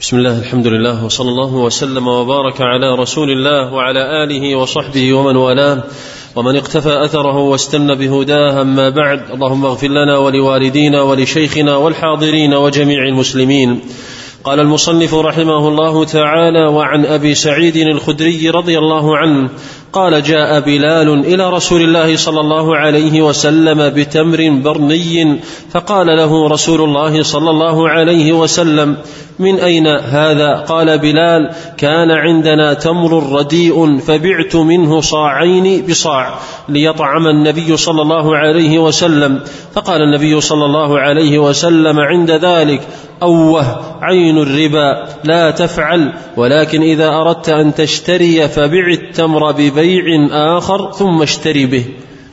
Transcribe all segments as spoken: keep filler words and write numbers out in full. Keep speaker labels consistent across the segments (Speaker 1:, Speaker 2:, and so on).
Speaker 1: بسم الله، الحمد لله، وصلى الله وسلم وبارك على رسول الله وعلى آله وصحبه ومن والاه ومن اقتفى أثره واستنى بهداه. أما بعد، اللهم اغفر لنا ولوالدينا ولشيخنا والحاضرين وجميع المسلمين. قال المصنف رحمه الله تعالى: وعن أبي سعيد الخدري رضي الله عنه قال: جاء بلال إلى رسول الله صلى الله عليه وسلم بتمر برني، فقال له رسول الله صلى الله عليه وسلم: من أين هذا؟ قال بلال: كان عندنا تمر رديء فبعت منه صاعين بصاع ليطعم النبي صلى الله عليه وسلم. فقال النبي صلى الله عليه وسلم عند ذلك: أوه، عين الربا، لا تفعل، ولكن إذا أردت أن تشتري فبع التمر ببيع آخر ثم اشتري به.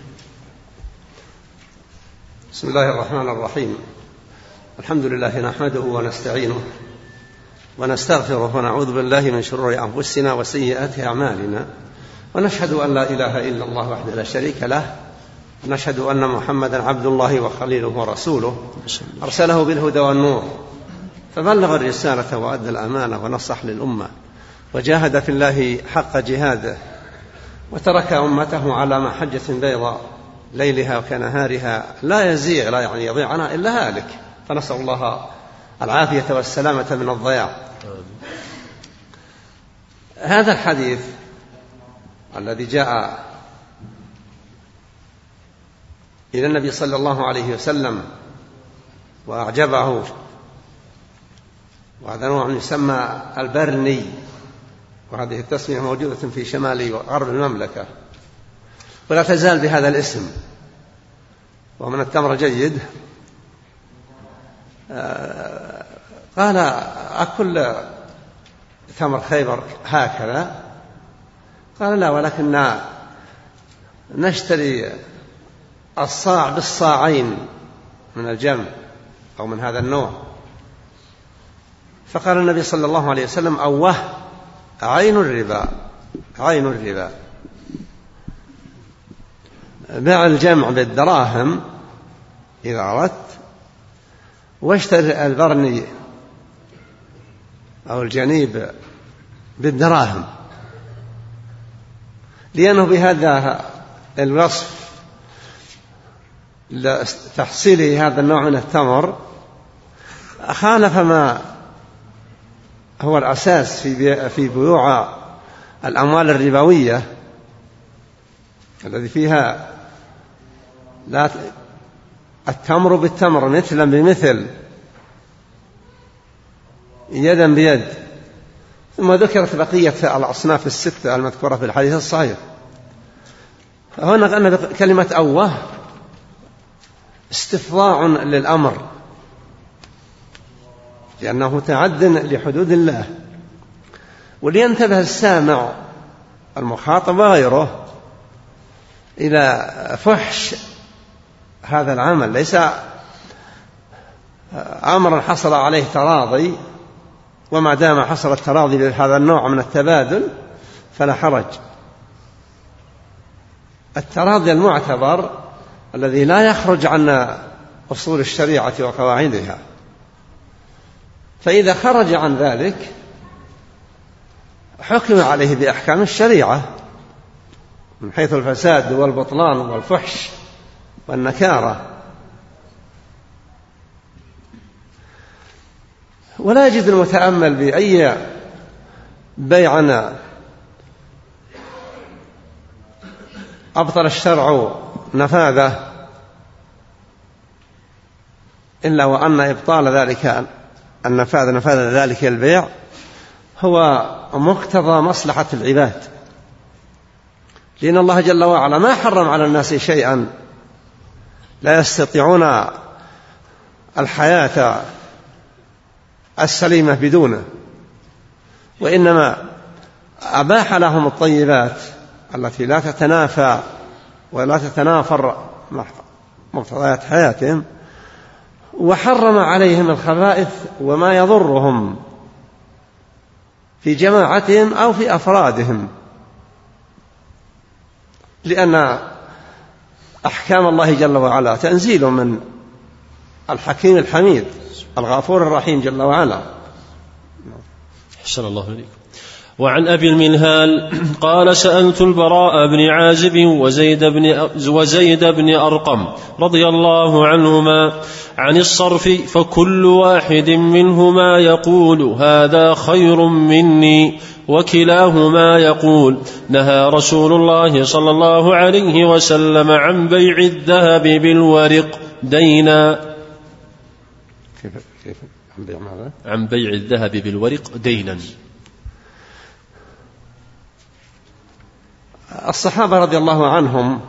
Speaker 2: بسم الله الرحمن الرحيم. الحمد لله نحمده ونستعينه ونستغفره ونعوذ بالله من شرور أنفسنا وسيئات أعمالنا، ونشهد أن لا إله إلا الله وحده لا شريك له، ونشهد أن محمدا عبد الله وخليله ورسوله، أرسله بالهدى والنور فبلغ الرسالة وأدى الأمانة ونصح للأمة وجاهد في الله حق جهاده، وترك أمته على محجة بيضاء ليلها وكنهارها لا يزيغ لا يعني يضيع عنها إلا هالك، فنسأل الله العافية والسلامة من الضياع. هذا الحديث الذي جاء إلى النبي صلى الله عليه وسلم وأعجبه، وهذا نوع يسمى البرني، وهذه التسمية موجودة في شمال وغرب المملكة ولا تزال بهذا الاسم، ومن التمر جيد. قال: أكل تمر خيبر هكذا؟ قال: لا، ولكن نشتري الصاع بالصاعين من الجمع أو من هذا النوع. فقال النبي صلى الله عليه وسلم: أوه، عين الربا، عين الربا، باع الجمع بالدراهم إذا أردت، واشتري البرني أو الجنيب بالدراهم، لأنه بهذا الوصف لتحصيله هذا النوع من التمر خالف ما هو الأساس في في بيوع الأموال الربوية الذي فيها لا التمر بالتمر، مثلا بمثل، يدا بيد. ثم ذكرت بقية الأصناف الستة المذكورة في الحديث الصحيح. هنا أن كلمة أوه استفضاع للأمر، لأنه تعد لحدود الله، ولينتبه السامع المخاطب وغيره إلى فحش هذا العمل. ليس أمرا حصل عليه تراضي، وما دام حصل التراضي بهذا النوع من التبادل فلا حرج. التراضي المعتبر الذي لا يخرج عن أصول الشريعة وقواعدها، فإذا خرج عن ذلك حكم عليه بأحكام الشريعة من حيث الفساد والبطلان والفحش والنكارة. ولا يجد المتأمل بأي بيعنا أبطل الشرع نفاذه إلا وأن إبطال ذلك النفاذ نفاذ ذلك البيع هو مقتضى مصلحة العباد، لأن الله جل وعلا ما حرم على الناس شيئا لا يستطيعون الحياة السليمة بدونه، وإنما أباح لهم الطيبات التي لا تتنافى ولا تتنافر مع مقتضيات حياتهم، وحرم عليهم الخبائث وما يضرهم في جماعتهم أو في أفرادهم، لأن أحكام الله جل وعلا تنزيل من الحكيم الحميد الغفور الرحيم جل وعلا.
Speaker 1: أحسن الله إليكم. وعن أبي المنهال قال سألت البراء بن عازب وزيد بن, وزيد بن أرقم رضي الله عنهما عن الصرف فكل واحد منهما يقول هذا خير مني وكلاهما يقول نهى رسول الله صلى الله عليه وسلم عن بيع الذهب بالورق دينا.
Speaker 2: كيف كيف عن بيع ماذا؟
Speaker 1: عن بيع الذهب بالورق دينا.
Speaker 2: الصحابة رضي الله عنهم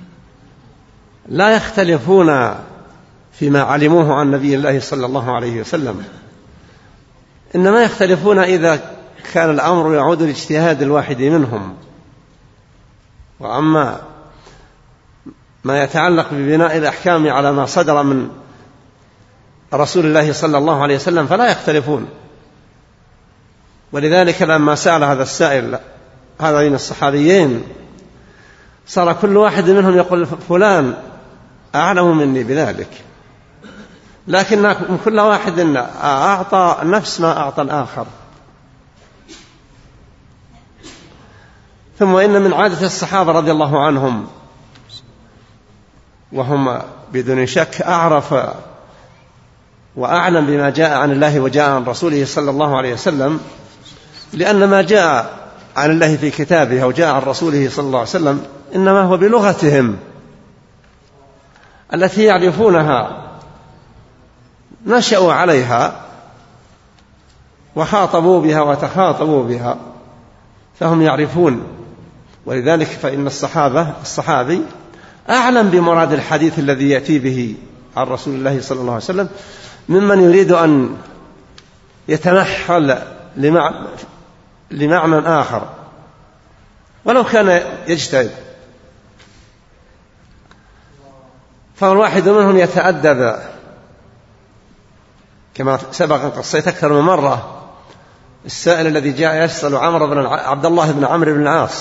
Speaker 2: لا يختلفون فيما علموه عن نبي الله صلى الله عليه وسلم، إنما يختلفون إذا كان الأمر يعود لاجتهاد الواحد منهم. وأما ما يتعلق ببناء الأحكام على ما صدر من رسول الله صلى الله عليه وسلم فلا يختلفون. ولذلك لما سأل هذا السائل هذين الصحابيين صار كل واحد منهم يقول فلان أعلم مني بذلك، لكن كل واحد أعطى نفس ما أعطى الآخر. ثم إن من عادة الصحابة رضي الله عنهم وهم بدون شك أعرف وأعلم بما جاء عن الله وجاء عن رسوله صلى الله عليه وسلم، لأن ما جاء عن الله في كتابه وجاء عن رسوله صلى الله عليه وسلم إنما هو بلغتهم التي يعرفونها، نشأوا عليها وخاطبوا بها وتخاطبوا بها فهم يعرفون. ولذلك فإن الصحابة الصحابي أعلم بمراد الحديث الذي يأتي به عن رسول الله صلى الله عليه وسلم ممن يريد أن يتنحل لمعنى آخر ولو كان يجتهد. فالواحد منهم يتأدب كما سبق أن قصيت أكثر من مرة السائل الذي جاء يسأل عمرو بن عبد الله بن عمرو بن العاص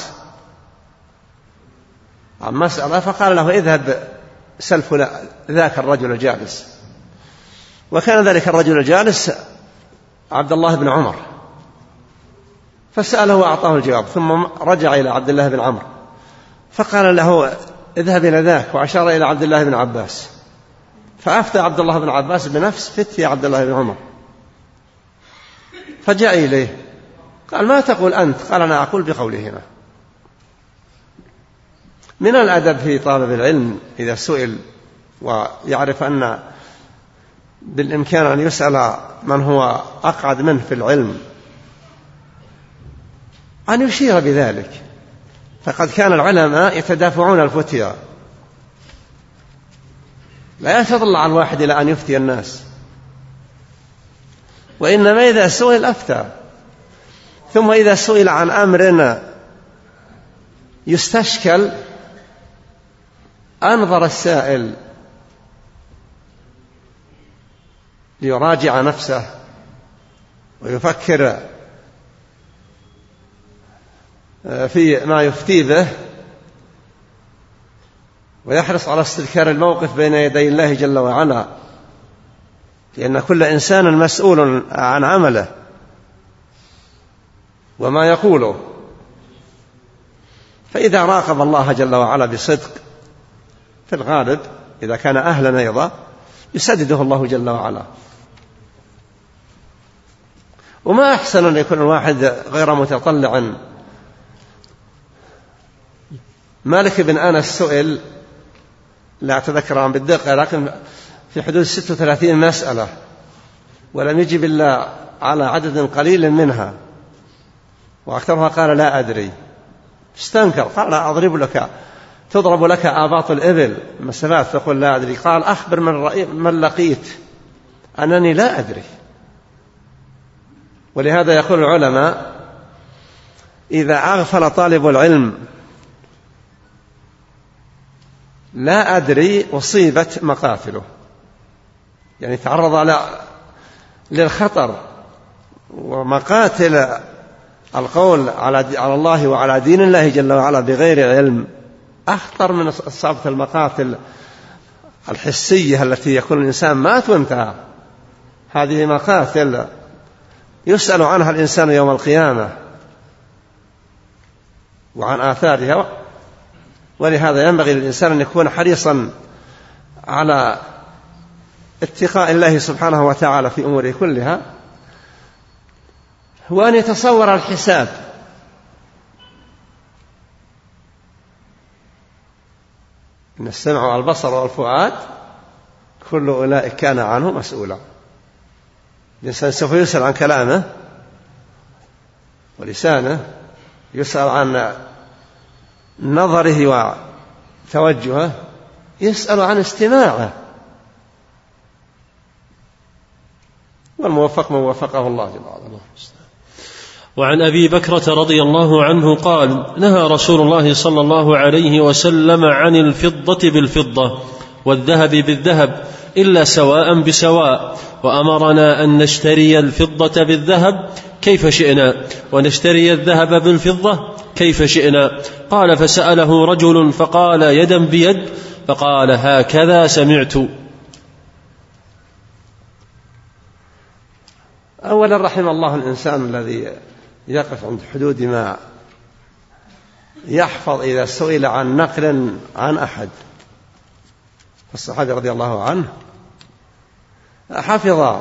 Speaker 2: عن مسألة، فقال له اذهب سل ذاك الرجل الجالس، وكان ذلك الرجل الجالس عبد الله بن عمر، فسأله وأعطاه الجواب، ثم رجع إلى عبد الله بن عمرو فقال له اذهب إلى ذاك، وأشار إلى عبد الله بن عباس، فأفتى عبد الله بن عباس بنفس فتية عبد الله بن عمر، فجاء إليه قال ما تقول أنت؟ قال أنا أقول بقولهما. من الأدب في طالب العلم إذا سئل ويعرف أن بالإمكان أن يسأل من هو أقعد منه في العلم أن يشير بذلك، فقد كان العلماء يتدافعون الفتيا، لا يتطلع الواحد إلى أن يفتي الناس، وإنما إذا سئل أفتى. ثم إذا سئل عن أمر يستشكل أنظر السائل ليراجع نفسه ويفكر في ما يفتي به ويحرص على استذكار الموقف بين يدي الله جل وعلا، لأن كل إنسان مسؤول عن عمله وما يقوله. فإذا راقب الله جل وعلا بصدق في الغالب إذا كان أهلا أيضا يسدده الله جل وعلا. وما أحسن أن يكون الواحد غير متطلع. مالك بن أنس سئل، لا أتذكر عن بالدقة، لكن في حدود ستة وثلاثين مسألة ولم يجب إلا على عدد قليل منها، وأكثرها قال لا أدري. استنكر قال لا أضرب لك تضرب لك آباط الإبل مسافات تقول لا أدري. قال أخبر من, من لقيت أنني لا أدري. ولهذا يقول العلماء إذا أغفل طالب العلم لا أدري أصيبت مقاتله، يعني تعرض للخطر. ومقاتل القول على الله وعلى دين الله جل وعلا بغير علم أخطر من إصابة المقاتل الحسية التي يكون الإنسان مات وانتهى. هذه مقاتل يسأل عنها الإنسان يوم القيامة وعن آثارها، ولهذا ينبغي للإنسان أن يكون حريصا على اتقاء الله سبحانه وتعالى في أموره كلها، وأن يتصور الحساب. إن السمع والبصر والفؤاد كل أولئك كان عنه مسؤولا. الإنسان سوف يسأل عن كلامه ولسانه، يسأل عن نظره وتوجهه، يسأل عن استماعه، والموفق من وفقه الله جل وعلا.
Speaker 1: وعن أبي بكرة رضي الله عنه قال: نهى رسول الله صلى الله عليه وسلم عن الفضة بالفضة والذهب بالذهب إلا سواء بسواء، وأمرنا أن نشتري الفضة بالذهب كيف شئنا ونشتري الذهب بالفضة كيف شئنا. قال: فسأله رجل فقال: يدا بيد؟ فقال: هكذا سمعت.
Speaker 2: أولا رحم الله الإنسان الذي يقف عند حدود ما يحفظ إذا سئل عن نقل عن أحد. الصحابي رضي الله عنه حفظ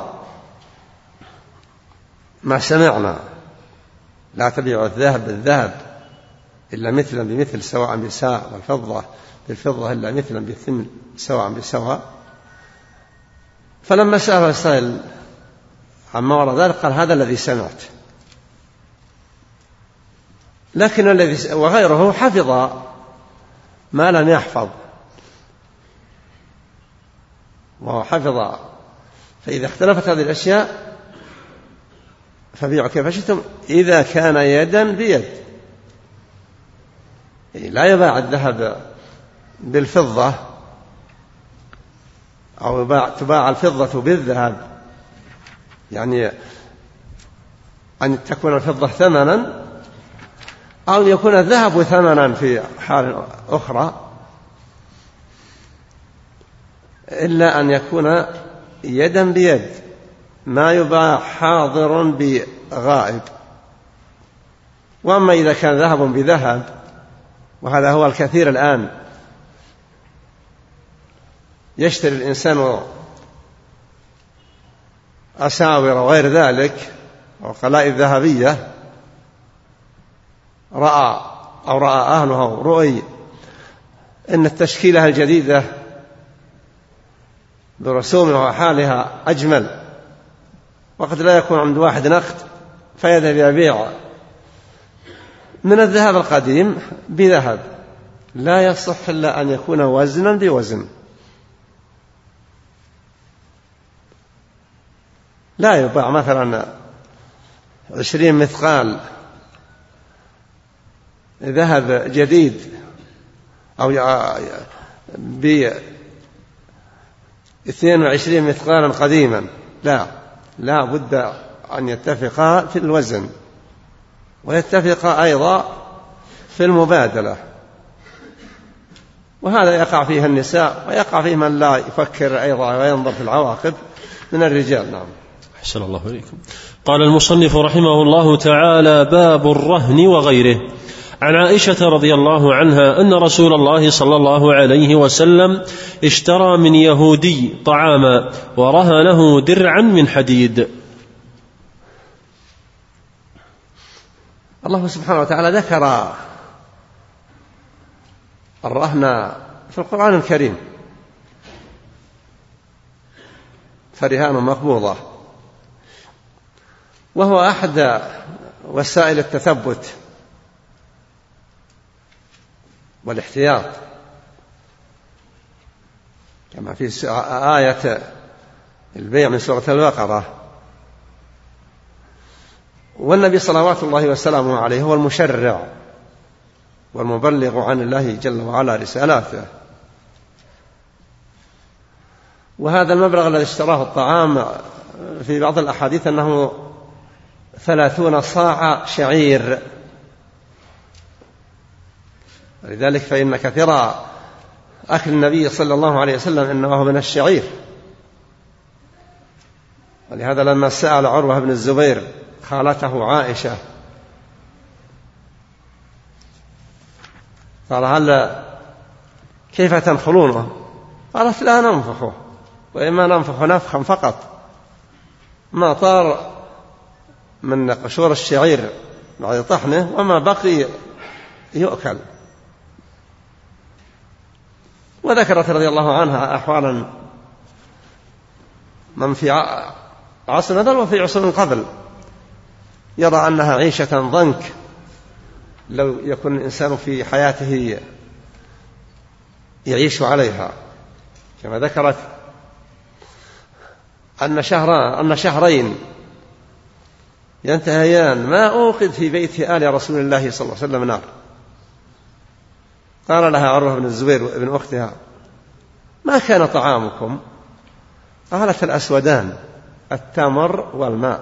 Speaker 2: ما سمعنا: لا تبيع الذهب بالذهب إلا مثلا بمثل سواء بساء، والفضة بالفضة إلا مثلا بثمن سواء بسواء. فلما سأله السائل عما وراء ذلك قال: هذا الذي سمعت. لكن الذي وغيره حفظ ما لم يحفظ، وهو حفظ. فإذا اختلفت هذه الأشياء فبيعوا كيف شئتم إذا كان يدا بيد. لا يباع الذهب بالفضة أو تباع الفضة بالذهب، يعني أن تكون الفضة ثمنا أو يكون الذهب ثمنا في حال أخرى، إلا أن يكون يدا بيد، ما يباع حاضر بغائب. وأما إذا كان ذهب بذهب، وهذا هو الكثير الآن، يشتري الإنسان أساور وغير ذلك وقلائد ذهبية، رأى أو رأى أهله رؤي إن التشكيلة الجديدة برسومها وحالها أجمل، وقد لا يكون عند واحد نقد فيذهب يبيع من الذهب القديم بذهب. لا يصح إلا أن يكون وزنا بوزن. لا يباع مثلا عشرين مثقال ذهب جديد أو ب اثنين وعشرين مثقالا قديما، لا لا بد أن يتفقا في الوزن ويتفقا أيضا في المبادلة. وهذا يقع فيه النساء ويقع فيه من لا يفكر أيضا وينظر في العواقب من الرجال. نعم.
Speaker 1: أحسن الله إليكم. قال المصنف رحمه الله تعالى: باب الرهن وغيره. عن عائشة رضي الله عنها أن رسول الله صلى الله عليه وسلم اشترى من يهودي طعاما ورهنه درعا من حديد.
Speaker 2: الله سبحانه وتعالى ذكر الرهن في القرآن الكريم، فرهان مقبوضة، وهو أحد وسائل التثبت والاحتياط، كما في آية البيع من سورة البقرة. والنبي صلوات الله وسلامه عليه هو المشرع والمبلغ عن الله جل وعلا رسالاته. وهذا المبلغ الذي اشتراه الطعام في بعض الأحاديث أنه ثلاثون صاع شعير، لذلك فإن كثير أكل النبي صلى الله عليه وسلم إنه من الشعير. ولهذا لما سأل عروة بن الزبير خالته عائشة قال هل كيف تنخلونه؟ قالت لا ننفخه، وإما ننفخ نفخا فقط ما طار من قشور الشعير بعد طحنه وما بقي يؤكل. وذكرت رضي الله عنها أحوالا من في عصر نذر وفي عصر قبل يرى أنها عيشة ضنك لو يكون الإنسان في حياته يعيش عليها، كما ذكرت أن شهر أن شهرين ينتهيان ما أوقد في بيت آل رسول الله صلى الله عليه وسلم نار. قال لها عروة بن الزبير ابن أختها ما كان طعامكم؟ قالت الأسودان التمر والماء،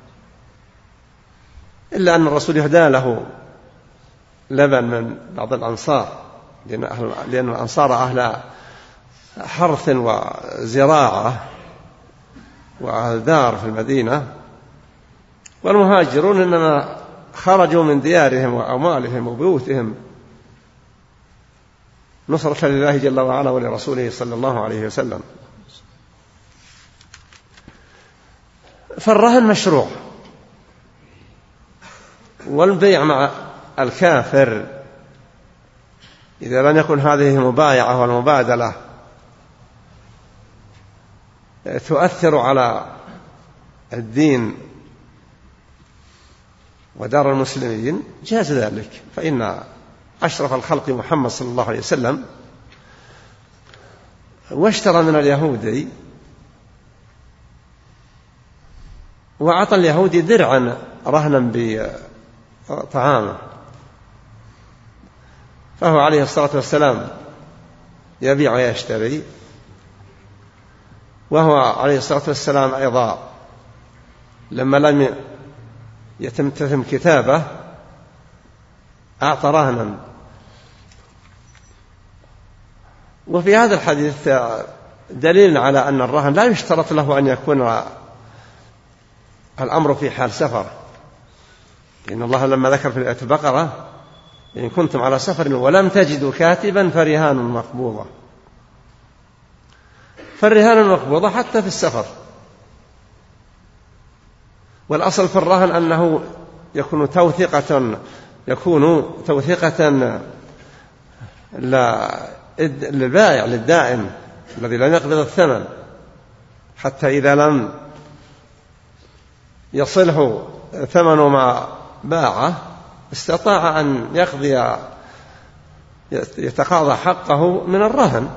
Speaker 2: إلا أن الرسول يهدى له لبن من بعض الأنصار، لأن, أهل لأن الأنصار أهل حرث وزراعة وأهل دار في المدينة، والمهاجرون إنما خرجوا من ديارهم وأموالهم وبيوتهم نصرة لله جل وعلا ولرسوله صلى الله عليه وسلم. فالرهن مشروع، والبيع مع الكافر إذا لم يكن هذه مبايعة والمبادلة تؤثر على الدين ودار المسلمين جاز ذلك، فإن أشرف الخلق محمد صلى الله عليه وسلم واشترى من اليهودي وعطى اليهودي درعا رهنا بطعامه، فهو عليه الصلاة والسلام يبيع ويشتري، وهو عليه الصلاة والسلام أيضا لما لم يتم تتم كتابه أعطى رهنا. وفي هذا الحديث دليل على أن الرهن لا يشترط له أن يكون الأمر في حال سفر، إن الله لما ذكر في آية البقرة إن كنتم على سفر ولم تجدوا كاتبا فرهان مقبوضة، فالرهان المقبوضة حتى في السفر. والأصل في الرهن أنه يكون توثيقة يكون توثيقة للبائع للدائن الذي لم يقبض الثمن، حتى إذا لم يصله ثمن ما باعه استطاع أن يقضي يتقاضى حقه من الرهن.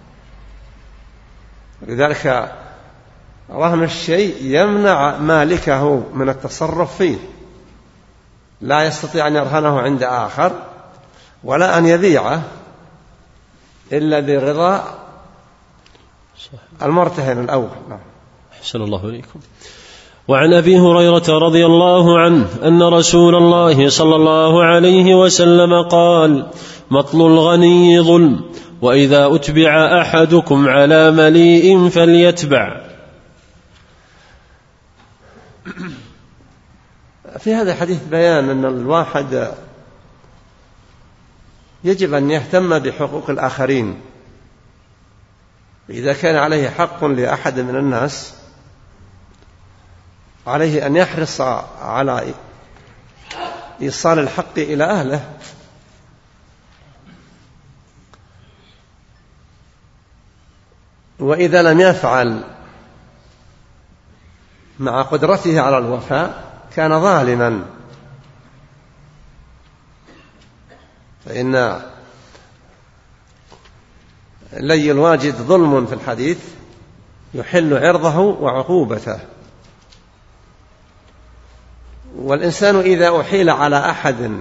Speaker 2: لذلك رهن الشيء يمنع مالكه من التصرف فيه، لا يستطيع أن يرهنه عند آخر ولا أن يبيعه إلا برضا المرتهن الأول.
Speaker 1: أحسن الله إليكم. وعن أبي هريرة رضي الله عنه أن رسول الله صلى الله عليه وسلم قال: مطل الغني ظلم، وإذا أتبع أحدكم على مليء فليتبع.
Speaker 2: في هذا الحديث بيان أن الواحد يجب أن يهتم بحقوق الآخرين. إذا كان عليه حق لأحد من الناس عليه أن يحرص على إيصال الحق إلى أهله، وإذا لم يفعل مع قدرته على الوفاء كان ظالما، فإن لي الواجد ظلم في الحديث يحل عرضه وعقوبته. والإنسان إذا أحيل على أحد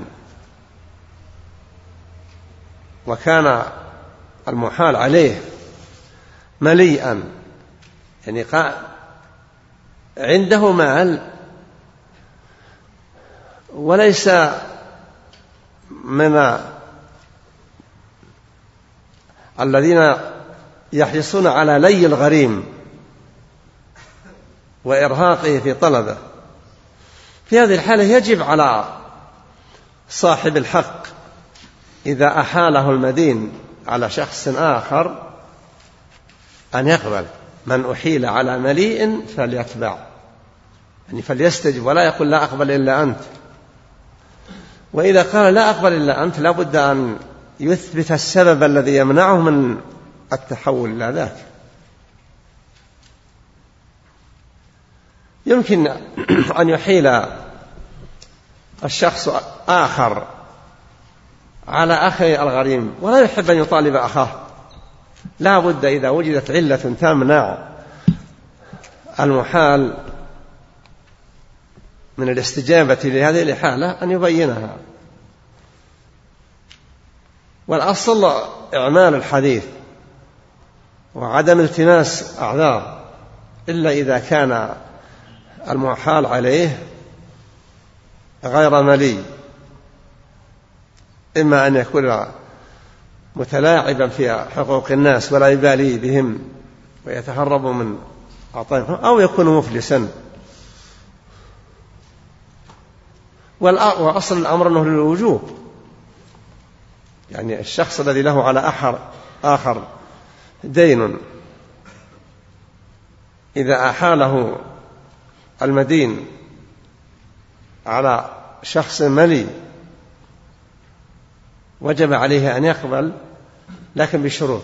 Speaker 2: وكان المحال عليه مليئا، يعني عنده مال وليس من الذين يحرصون على لي الغريم وإرهاقه في طلبه، في هذه الحالة يجب على صاحب الحق إذا أحاله المدين على شخص آخر أن يقبل. من أحيل على مليء فليتبع، يعني فليستجب ولا يقول لا أقبل إلا أنت. وإذا قال لا أقبل إلا أنت لا بد أن يثبت السبب الذي يمنعه من التحول إلى ذاك. يمكن أن يحيل الشخص آخر على أخي الغريم ولا يحب أن يطالب أخاه، لا بد إذا وجدت علة تمنع المحال من الاستجابة لهذه الحالة أن يبينها. والأصل إعمال الحديث وعدم التماس أعذار، إلا إذا كان المحال عليه غير ملي، إما أن يكون متلاعبا في حقوق الناس ولا يبالي بهم ويتهرب من عطائهم، أو يكون مفلسا. وأصل الأمر أنه للوجوب، يعني الشخص الذي له على آخر, آخر دين إذا أحاله المدين على شخص ملي وجب عليه أن يقبل، لكن بشروط: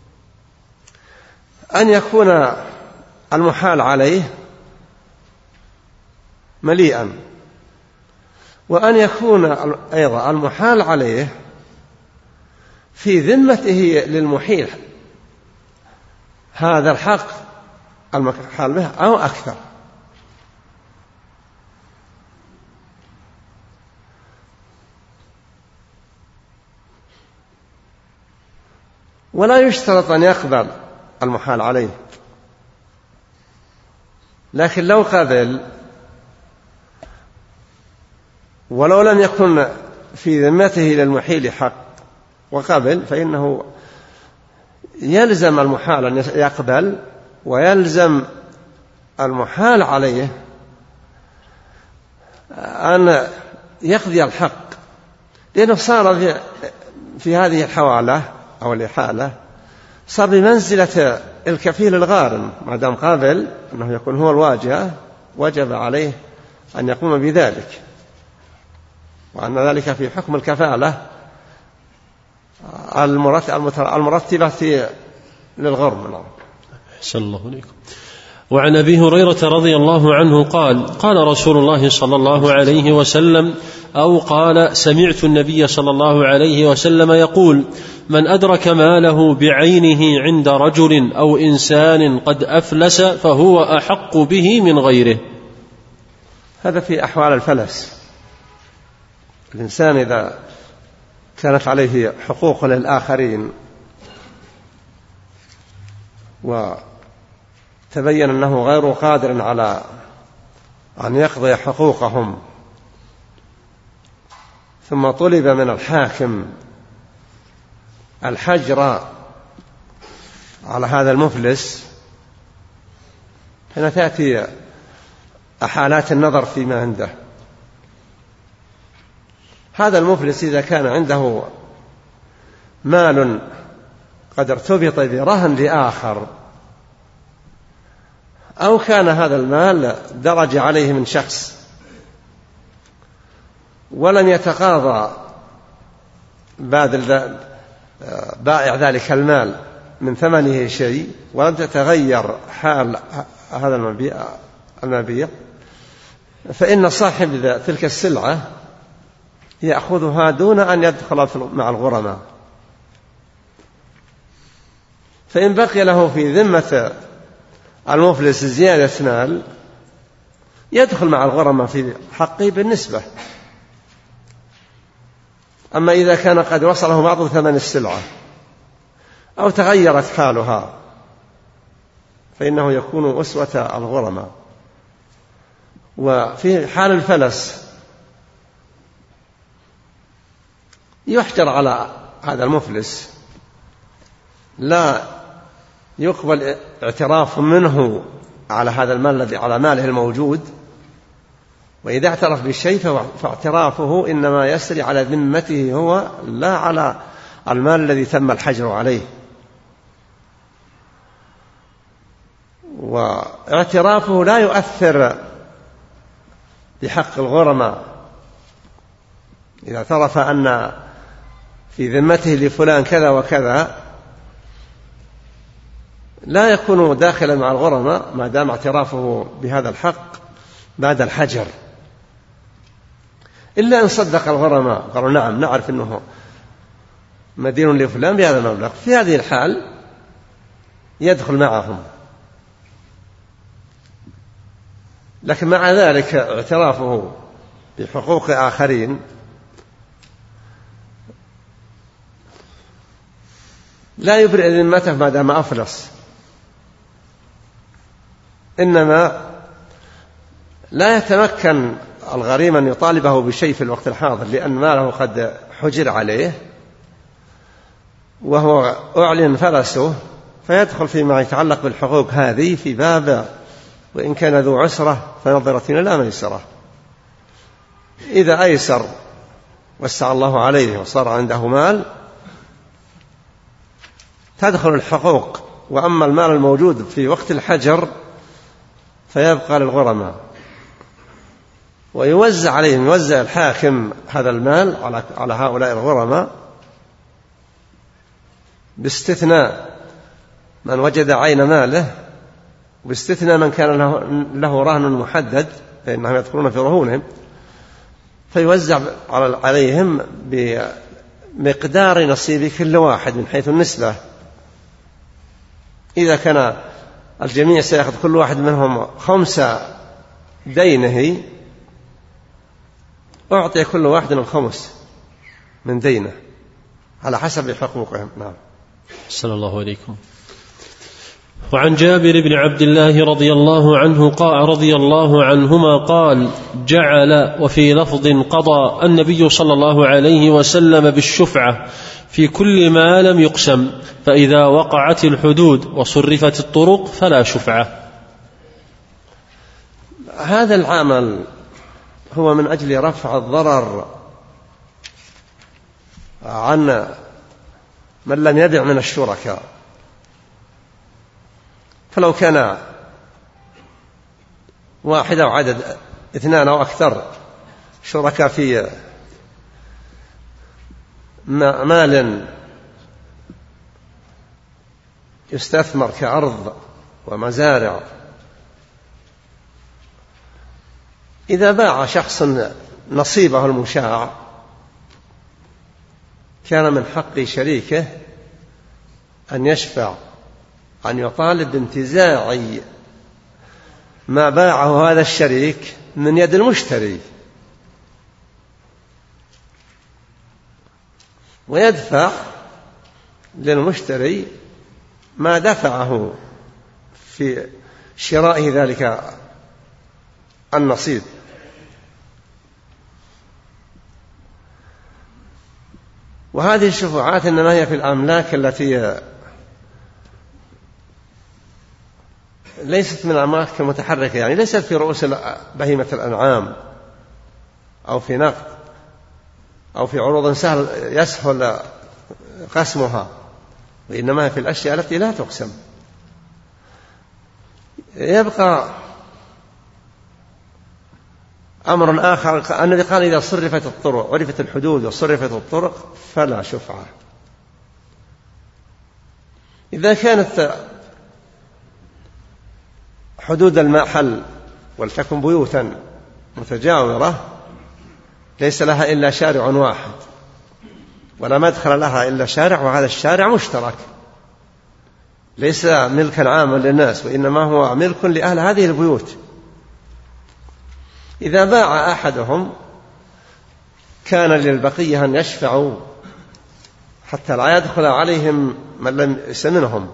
Speaker 2: أن يكون المحال عليه مليئا، وأن يكون أيضا المحال عليه في ذمته للمحيل هذا الحق المحال به أو أكثر. ولا يشترط أن يقبل المحال عليه، لكن لو قبل ولو لم يكن في ذمته للمحيل حق وقبل، فإنه يلزم المحال أن يقبل، ويلزم المحال عليه أن يقضي الحق، لأنه صار في, في هذه الحوالة أو الإحالة صار بمنزلة الكفيل الغارم، ما دام قابل أنه يكون هو الواجهة وجب عليه أن يقوم بذلك، وأن ذلك في حكم الكفالة المرتبة للغرم.
Speaker 1: أحسن الله عليكم. وعن أبي هريرة رضي الله عنه قال: قال رسول الله صلى الله عليه وسلم، أو قال: سمعت النبي صلى الله عليه وسلم يقول: من أدرك ماله بعينه عند رجل أو إنسان قد أفلس فهو أحق به من غيره.
Speaker 2: هذا في أحوال الفلس. الإنسان إذا كانت عليه حقوق للآخرين وتبين أنه غير قادر على أن يقضي حقوقهم، ثم طلب من الحاكم الحجر على هذا المفلس، هنا تأتي أحالات النظر فيما عنده. هذا المفلس إذا كان عنده مال قد ارتبط برهن لآخر، أو كان هذا المال درج عليه من شخص ولم يتقاضى بائع ذلك المال من ثمنه شيء، ولم تتغير حال هذا المبيع، فإن صاحب تلك السلعة يأخذها دون أن يدخل مع الغرماء. فإن بقي له في ذمة المفلس زيادة مال يدخل مع الغرماء في حقه بالنسبة. أما إذا كان قد وصله بعض ثمن السلعة أو تغيرت حالها فإنه يكون أسوة الغرماء. وفي حال الفلس يحجر على هذا المفلس، لا يقبل اعتراف منه على هذا المال الذي على ماله الموجود، وإذا اعترف بالشيء فاعترافه إنما يسري على ذمته هو لا على المال الذي تم الحجر عليه. واعترافه لا يؤثر بحق الغرماء. إذا اعترف أن في ذمته لفلان كذا وكذا لا يكون داخلا مع الغرماء ما دام اعترافه بهذا الحق بعد الحجر، إلا إن صدق الغرماء قالوا نعم نعرف أنه مدين لفلان بهذا المبلغ، في هذه الحال يدخل معهم. لكن مع ذلك اعترافه بحقوق آخرين لا يبرئ ذمته ما دام أفلس، إنما لا يتمكن الغريم أن يطالبه بشيء في الوقت الحاضر لأن ماله قد حجر عليه وهو أعلن فلسه، فيدخل فيما يتعلق بالحقوق هذه في باب وإن كان ذو عسرة فنظرة إلى ميسرة. إذا أيسر وسع الله عليه وصار عنده مال تدخل الحقوق، وأما المال الموجود في وقت الحجر فيبقى للغرماء ويوزع عليهم، يوزع الحاكم هذا المال على هؤلاء الغرماء باستثناء من وجد عين ماله، باستثناء من كان له رهن محدد فإنهم يدخلون في رهونهم، فيوزع عليهم بمقدار نصيب كل واحد من حيث النسبة. إذا كان الجميع سيأخذ كل واحد منهم خمس دينه أعطي كل واحد الخمس من دينه على حسب حقوقهم. نعم.
Speaker 1: صلى الله عليكم. وعن جابر بن عبد الله رضي الله عنه قال رضي الله عنهما قال جعل وفي لفظ قضى النبي صلى الله عليه وسلم بالشفعة في كل ما لم يقسم، فإذا وقعت الحدود وصرفت الطرق فلا شفعة.
Speaker 2: هذا العمل هو من أجل رفع الضرر عن من لم يبع من الشركاء. فلو كان واحد أو عدد اثنان أو أكثر شركاء في مال يستثمر كأرض ومزارع، إذا باع شخص نصيبه المشاع كان من حق شريكه أن يشفع أن يطالب بانتزاع ما باعه هذا الشريك من يد المشتري، ويدفع للمشتري ما دفعه في شراء ذلك النصيب. وهذه الشفعات إنما هي في الأملاك التي ليست من الأملاك المتحركة، يعني ليست في رؤوس بهيمة الأنعام أو في نقد أو في عروض سهل يسهل قسمها، وإنما في الأشياء التي لا تقسم. يبقى أمر آخر، النبي قال إذا صرفت الطرق عرفت الحدود وصرفت الطرق فلا شفعة. إذا كانت حدود المحل ولتكن بيوتا متجاورة ليس لها إلا شارع واحد ولا مدخل لها إلا شارع، وهذا الشارع مشترك ليس ملكا عاما للناس وإنما هو ملك لأهل هذه البيوت، إذا باع أحدهم كان للبقية أن يشفعوا حتى لا يدخل عليهم من لم يسمنهم.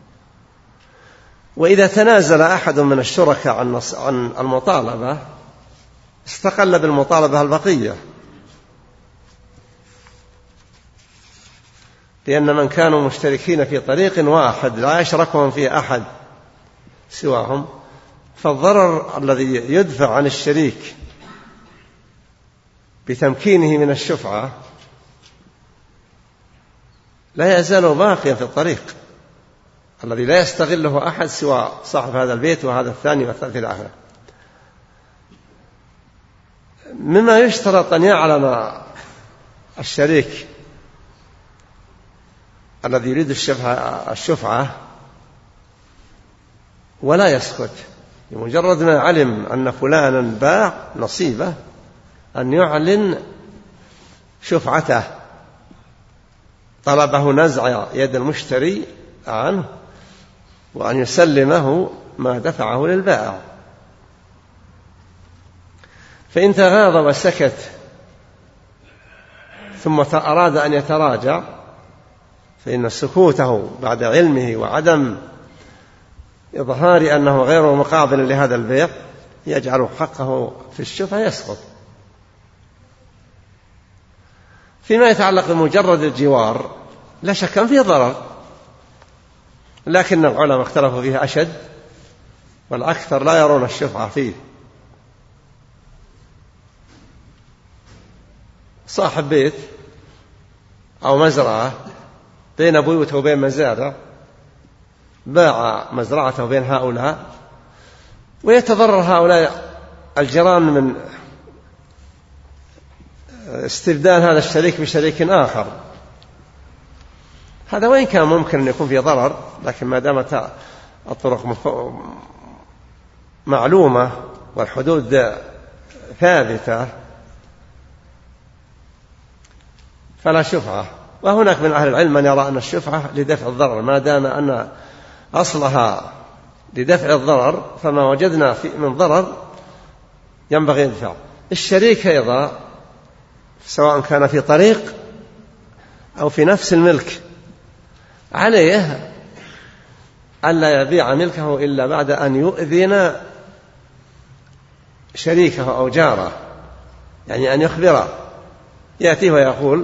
Speaker 2: وإذا تنازل أحد من الشركاء عن المطالبة استقل بالمطالبة البقية، لأن من كانوا مشتركين في طريق واحد لا يشركهم فيه أحد سواهم، فالضرر الذي يدفع عن الشريك بتمكينه من الشفعة لا يزال باقيا في الطريق الذي لا يستغله أحد سوى صاحب هذا البيت وهذا الثاني والثالث إلى آخره. مما يشترط أن يعلم الشريك الذي يريد الشفعة ولا يسكت، بمجرد ما علم أن فلانا باع نصيبه أن يعلن شفعته، طلبه نزع يد المشتري عنه وأن يسلمه ما دفعه للبائع. فإن تغاضى وسكت ثم أراد أن يتراجع فإن سكوته بعد علمه وعدم إظهار أنه غير مقابل لهذا البيع يجعل حقه في الشفعة يسقط. فيما يتعلق بمجرد الجوار لا شك أن فيه ضرر، لكن العلماء اختلفوا فيه أشد، والأكثر لا يرون الشفعة فيه. صاحب بيت أو مزرعة بين بيوته وبين مزارع باع مزرعته بين هؤلاء، ويتضرر هؤلاء الجيران من استبدال هذا الشريك بشريك آخر. هذا وإن كان ممكن أن يكون فيه ضرر، لكن ما دامت الطرق معلومة والحدود ثابتة فلا شفعة. وهناك من أهل العلم من يرى أن الشفعة لدفع الضرر، ما دام أن أصلها لدفع الضرر فما وجدنا من ضرر ينبغي يدفع. الشريك أيضا سواء كان في طريق أو في نفس الملك عليه ألا يبيع ملكه إلا بعد أن يؤذن شريكه أو جاره، يعني أن يخبره، يأتيه ويقول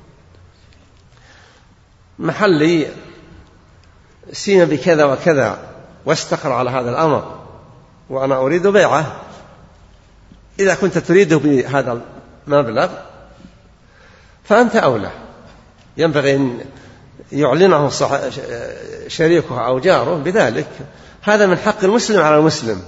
Speaker 2: محلي سين بكذا وكذا واستقر على هذا الأمر وأنا أريد بيعه، إذا كنت تريده بهذا المبلغ فأنت أولى. ينبغي أن يعلنه شريكه أو جاره بذلك، هذا من حق المسلم على المسلم،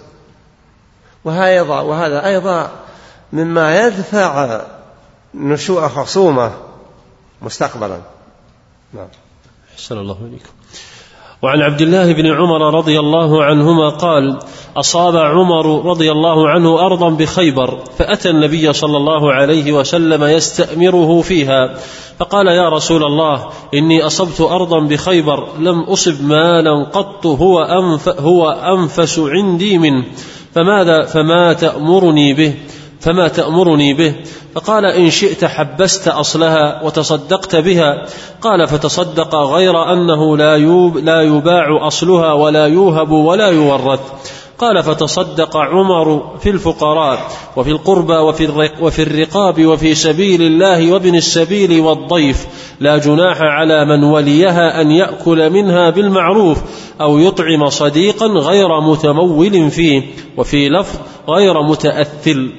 Speaker 2: وهذا أيضا مما يدفع نشوء خصومة مستقبلا. نعم.
Speaker 1: أحسن الله إليكم. وعن عبد الله بن عمر رضي الله عنهما قال: أصاب عمر رضي الله عنه أرضا بخيبر، فأتى النبي صلى الله عليه وسلم يستأمره فيها، فقال: يا رسول الله، إني أصبت أرضا بخيبر لم أصب مالا قط هو, أنف هو أنفس عندي منه، فماذا فما تأمرني به فما تأمرني به؟ فقال: إن شئت حبست أصلها وتصدقت بها. قال: فتصدق غير أنه لا يباع أصلها ولا يوهب ولا يورث. قال: فتصدق عمر في الفقراء وفي القربى وفي الرقاب وفي سبيل الله وابن السبيل والضيف، لا جناح على من وليها أن يأكل منها بالمعروف أو يطعم صديقا غير متمول فيه، وفي لفظ غير متأثل.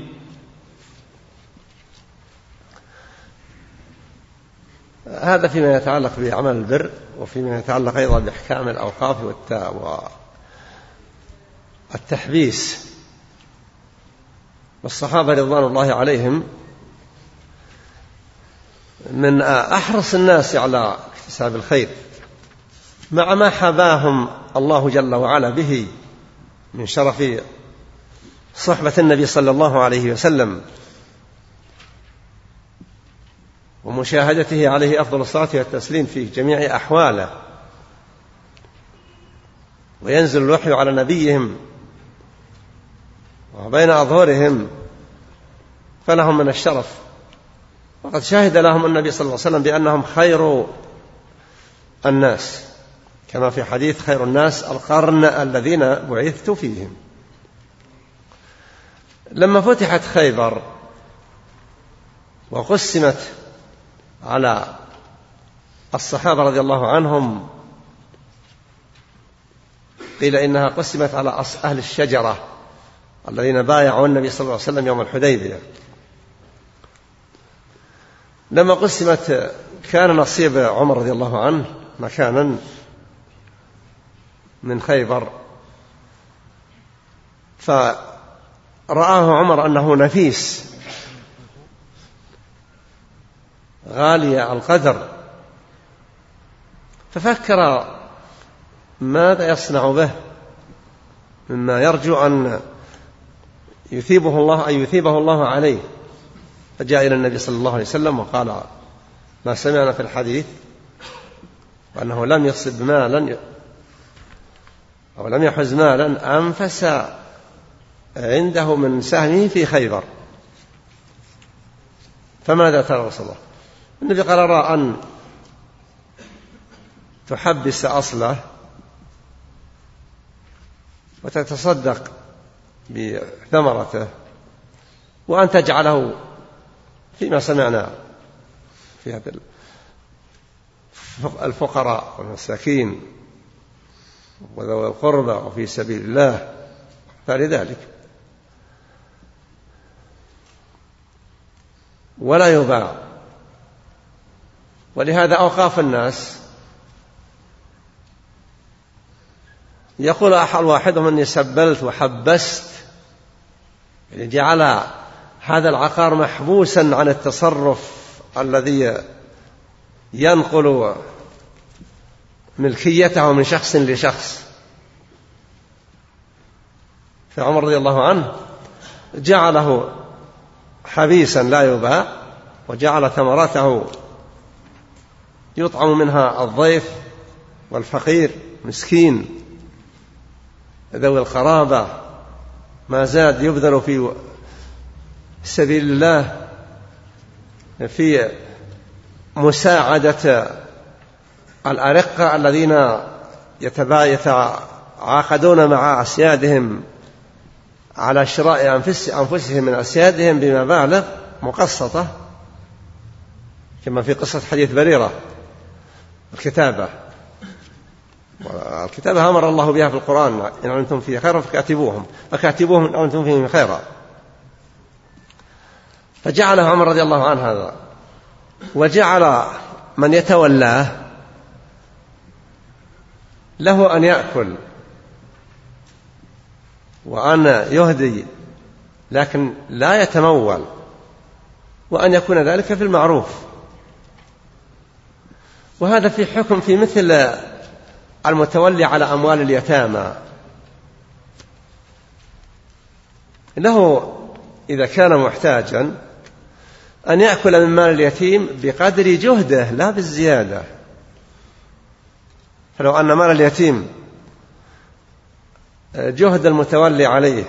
Speaker 2: هذا فيما يتعلق بعمل البر، وفيما يتعلق أيضا بإحكام الأوقاف والتحبيس. والصحابة رضوان الله عليهم من أحرص الناس على اكتساب الخير، مع ما حباهم الله جل وعلا به من شرف صحبة النبي صلى الله عليه وسلم ومشاهدته عليه أفضل الصلاة والتسليم في جميع أحواله، وينزل الوحي على نبيهم وبين أظهرهم، فلهم من الشرف. وقد شهد لهم النبي صلى الله عليه وسلم بأنهم خير الناس، كما في حديث: خير الناس القرن الذين بعثت فيهم. لما فتحت خيبر وقسمت على الصحابة رضي الله عنهم، قيل إنها قسمت على أهل الشجرة الذين بايعوا النبي صلى الله عليه وسلم يوم الحديبية، لما قسمت كان نصيب عمر رضي الله عنه مكانا من خيبر، فرآه عمر أنه نفيس غالي القدر، ففكر ماذا يصنع به مما يرجو أن يثيبه الله أن يثيبه الله عليه. فجاء إلى النبي صلى الله عليه وسلم وقال ما سمعنا في الحديث وأنه لم يصب مالا أو لم يحز مالا أنفس عنده من سهمه في خيبر، فماذا ترى رسول الله؟ النبي قال أرى أن تحبس أصله وتتصدق بثمرته، وأن تجعله فيما سمعنا في هذا الفقراء والمساكين وذوي القربى وفي سبيل الله فلذلك ولا يباع. ولهذا أوقاف الناس يقول أحد واحدهم أني سبلت وحبست، يعني جعل هذا العقار محبوسا عن التصرف الذي ينقل ملكيته من شخص لشخص. فعمر رضي الله عنه جعله حبيسا لا يباع، وجعل ثمراته يطعم منها الضيف والفقير مسكين ذوي القرابة، ما زاد يبذل في سبيل الله في مساعدة الأرقة الذين يتعاقدون مع أسيادهم على شراء أنفسهم من أسيادهم بمبالغ مقسطة، كما في قصة حديث بريرة الكتابة. الكتابة أمر الله بها في القرآن إن أنتم فيه خيرا فكاتبوهم فكاتبوهم إن أنتم فيهم خيرا. فجعله عمر رضي الله عنه هذا، وجعل من يتولاه له أن يأكل وأن يهدي لكن لا يتمول، وأن يكون ذلك في المعروف. وهذا في حكم في مثل المتولي على أموال اليتامى، له إذا كان محتاجا أن يأكل من مال اليتيم بقدر جهده لا بالزيادة. فلو أن مال اليتيم جهد المتولي عليه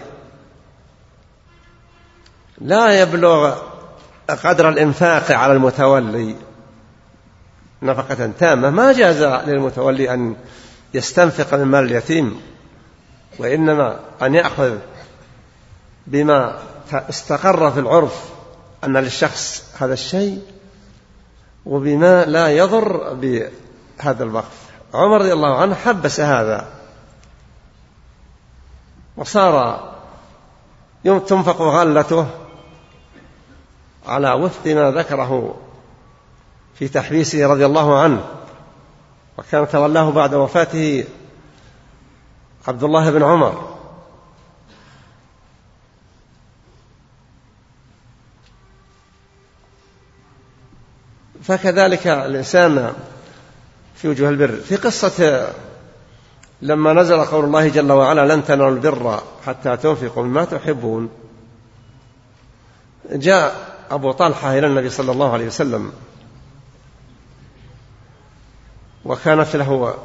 Speaker 2: لا يبلغ قدر الإنفاق على المتولي نفقة تامة، ما جاز للمتولي أن يستنفق من مال اليتيم، وإنما أن يأخذ بما استقر في العرف أن للشخص هذا الشيء وبما لا يضر بهذا الوقف. عمر رضي الله عنه حبس هذا، وصار يوم تنفق غلته على وفق ما ذكره في تحبيسه رضي الله عنه. وكان تولاه بعد وفاته عبد الله بن عمر. فكذلك الإنسان في وجوه البر. في قصة لما نزل قول الله جل وعلا لن تنالوا البر حتى تنفقوا مما تحبون، جاء أبو طلحة إلى النبي صلى الله عليه وسلم، وكانت له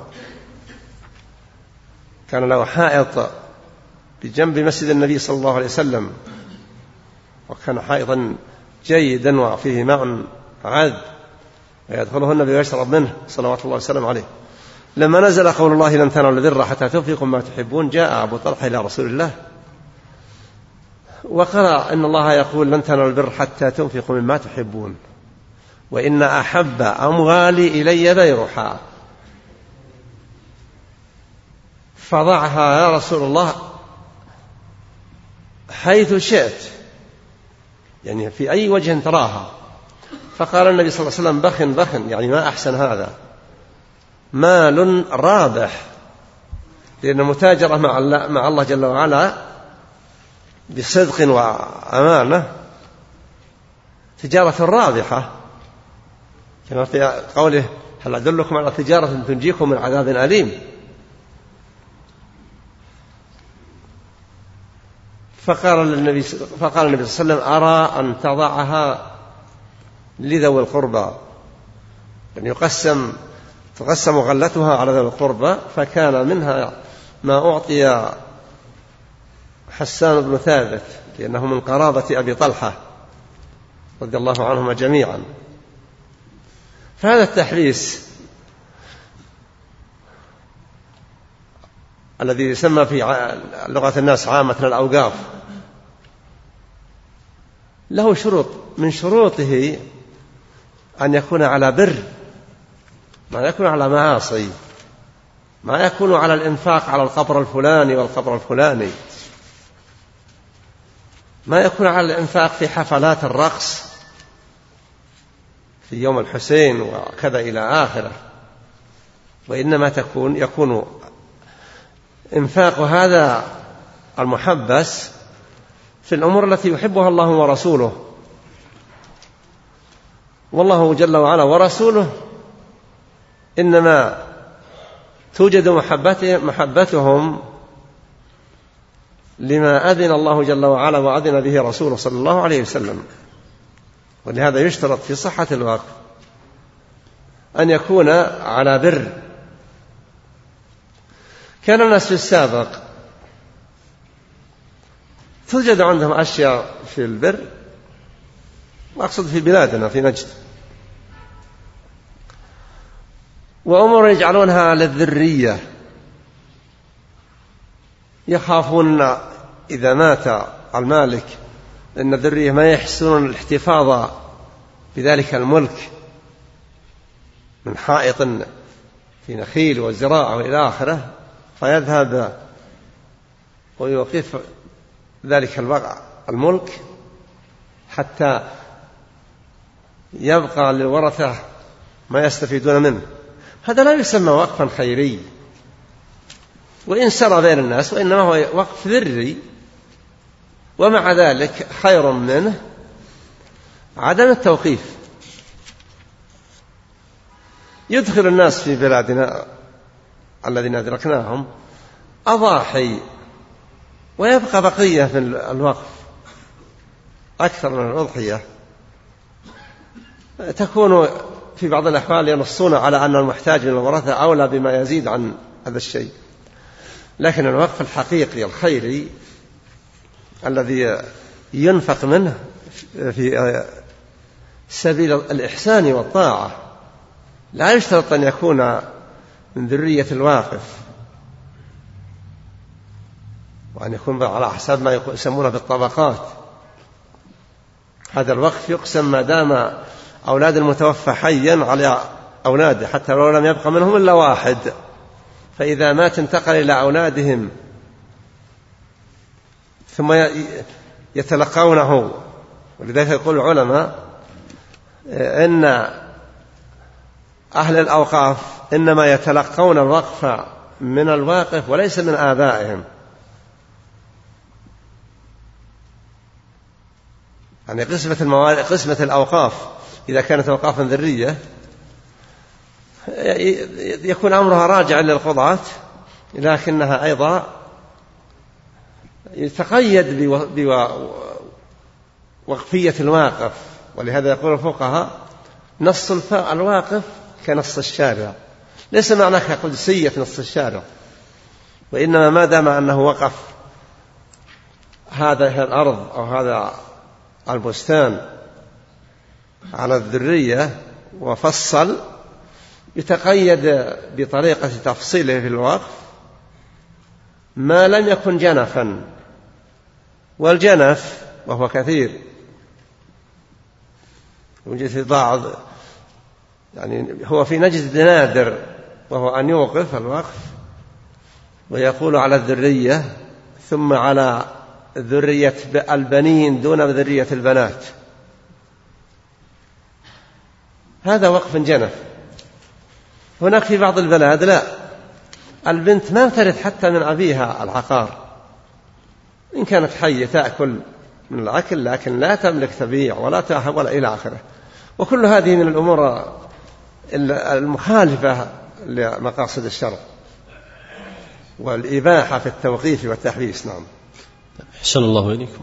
Speaker 2: كان له حائط بجنب مسجد النبي صلى الله عليه وسلم، وكان حائطا جيدا وفيه ماء عذب ويدخله النبي ويشرب منه صلوات الله وسلم عليه. لما نزل قول الله لن تنالوا البر حتى تنفقوا ما تحبون، جاء أبو طلحة إلى رسول الله وقال إن الله يقول لن تنالوا البر حتى تنفقوا مما تحبون، وإن أحب أموالي إلي بيرحا، فضعها يا رسول الله حيث شئت، يعني في أي وجه تراها، فقال النبي صلى الله عليه وسلم: بخ بخ، يعني ما أحسن هذا، مال رابح، لأن المتاجرة مع الله, مع الله جل وعلا بصدق وأمانة تجارة رابحة، كما في قوله: هل أدلكم على تجارة تنجيكم من عذاب أليم. فقال النبي فقال النبي صلى الله عليه وسلم: أرى أن تضعها لذوي القربى، يعني يقسم تقسم غلتها على ذوي القربى. فكان منها ما أعطي حسان بن ثابت، لأنه من قرابة أبي طلحة رضي الله عنهما جميعا. فهذا التحريس الذي يسمى في لغة الناس عامة الأوقاف له شروط، من شروطه أن يكون على بر، ما يكون على معاصي، ما يكون على الإنفاق على القبر الفلاني والقبر الفلاني، ما يكون على الإنفاق في حفلات الرقص في يوم الحسين وكذا إلى آخره، وإنما تكون يكون إنفاق هذا المحبس في الأمور التي يحبها الله ورسوله، والله جل وعلا ورسوله إنما توجد محبتهم لما أذن الله جل وعلا وأذن به رسوله صلى الله عليه وسلم. ولهذا يشترط في صحة الوقف أن يكون على بر. كان الناس في السابق توجد عندهم أشياء في البر، وأقصد في بلادنا في نجد، وأمور يجعلونها للذرية، يخافون إذا مات المالك أن الذرية ما يحسنون الاحتفاظ بذلك الملك من حائط في نخيل والزراعة وإلى آخره، فيذهب ويوقف ذلك الملك حتى يبقى للورثة ما يستفيدون منه. هذا لا يسمى وقفا خيري وإن سرى بين الناس، وإنما هو وقف ذري، ومع ذلك خير منه عدم التوقيف. يدخل الناس في بلادنا الذين أدركناهم أضاحي، ويبقى بقية في الوقف أكثر من الأضحية، تكون في بعض الأحوال ينصون على أن المحتاج من الورثة أولى بما يزيد عن هذا الشيء. لكن الوقف الحقيقي الخيري الذي ينفق منه في سبيل الإحسان والطاعة لا يشترط أن يكون من ذرية الواقف، وأن يكون على حساب ما يسمونه بالطبقات. هذا الوقف يقسم ما دام أولاد المتوفى حيا على أولاده، حتى لو لم يبقى منهم إلا واحد، فإذا مات انتقل إلى أولادهم ثم يتلقونه. ولذلك يقول العلماء إن أهل الأوقاف إنما يتلقون الوقف من الواقف وليس من آبائهم، يعني قسمة الموارد قسمة الأوقاف إذا كانت أوقافا ذرية يكون أمرها راجعا للقضاة، لكنها أيضا يتقيد بوقفية الواقف. ولهذا يقول الفقهاء نص الواقف كنص الشارع، ليس معناه كقدسية نص الشارع، وإنما ما دام أنه وقف هذا الأرض أو هذا البستان على الذرية وفصل، يتقيد بطريقة تفصيله في الوقف ما لم يكن جنفا. والجنف وهو كثير يوجد في بعض، يعني هو في نجد نادر، وهو أن يوقف الوقف ويقول على الذرية ثم على ذرية البنين دون ذرية البنات. هذا وقف جنف. هناك في بعض البلاد لا، البنت ما ترث حتى من أبيها العقار، إن كانت حية تأكل من الأكل لكن لا تملك تبيع ولا تأخذ ولا إلى آخره. وكل هذه من الأمور المخالفة لمقاصد الشرع والإباحة في التوقيف والتحبيس. نعم.
Speaker 1: أحسن الله إليكم.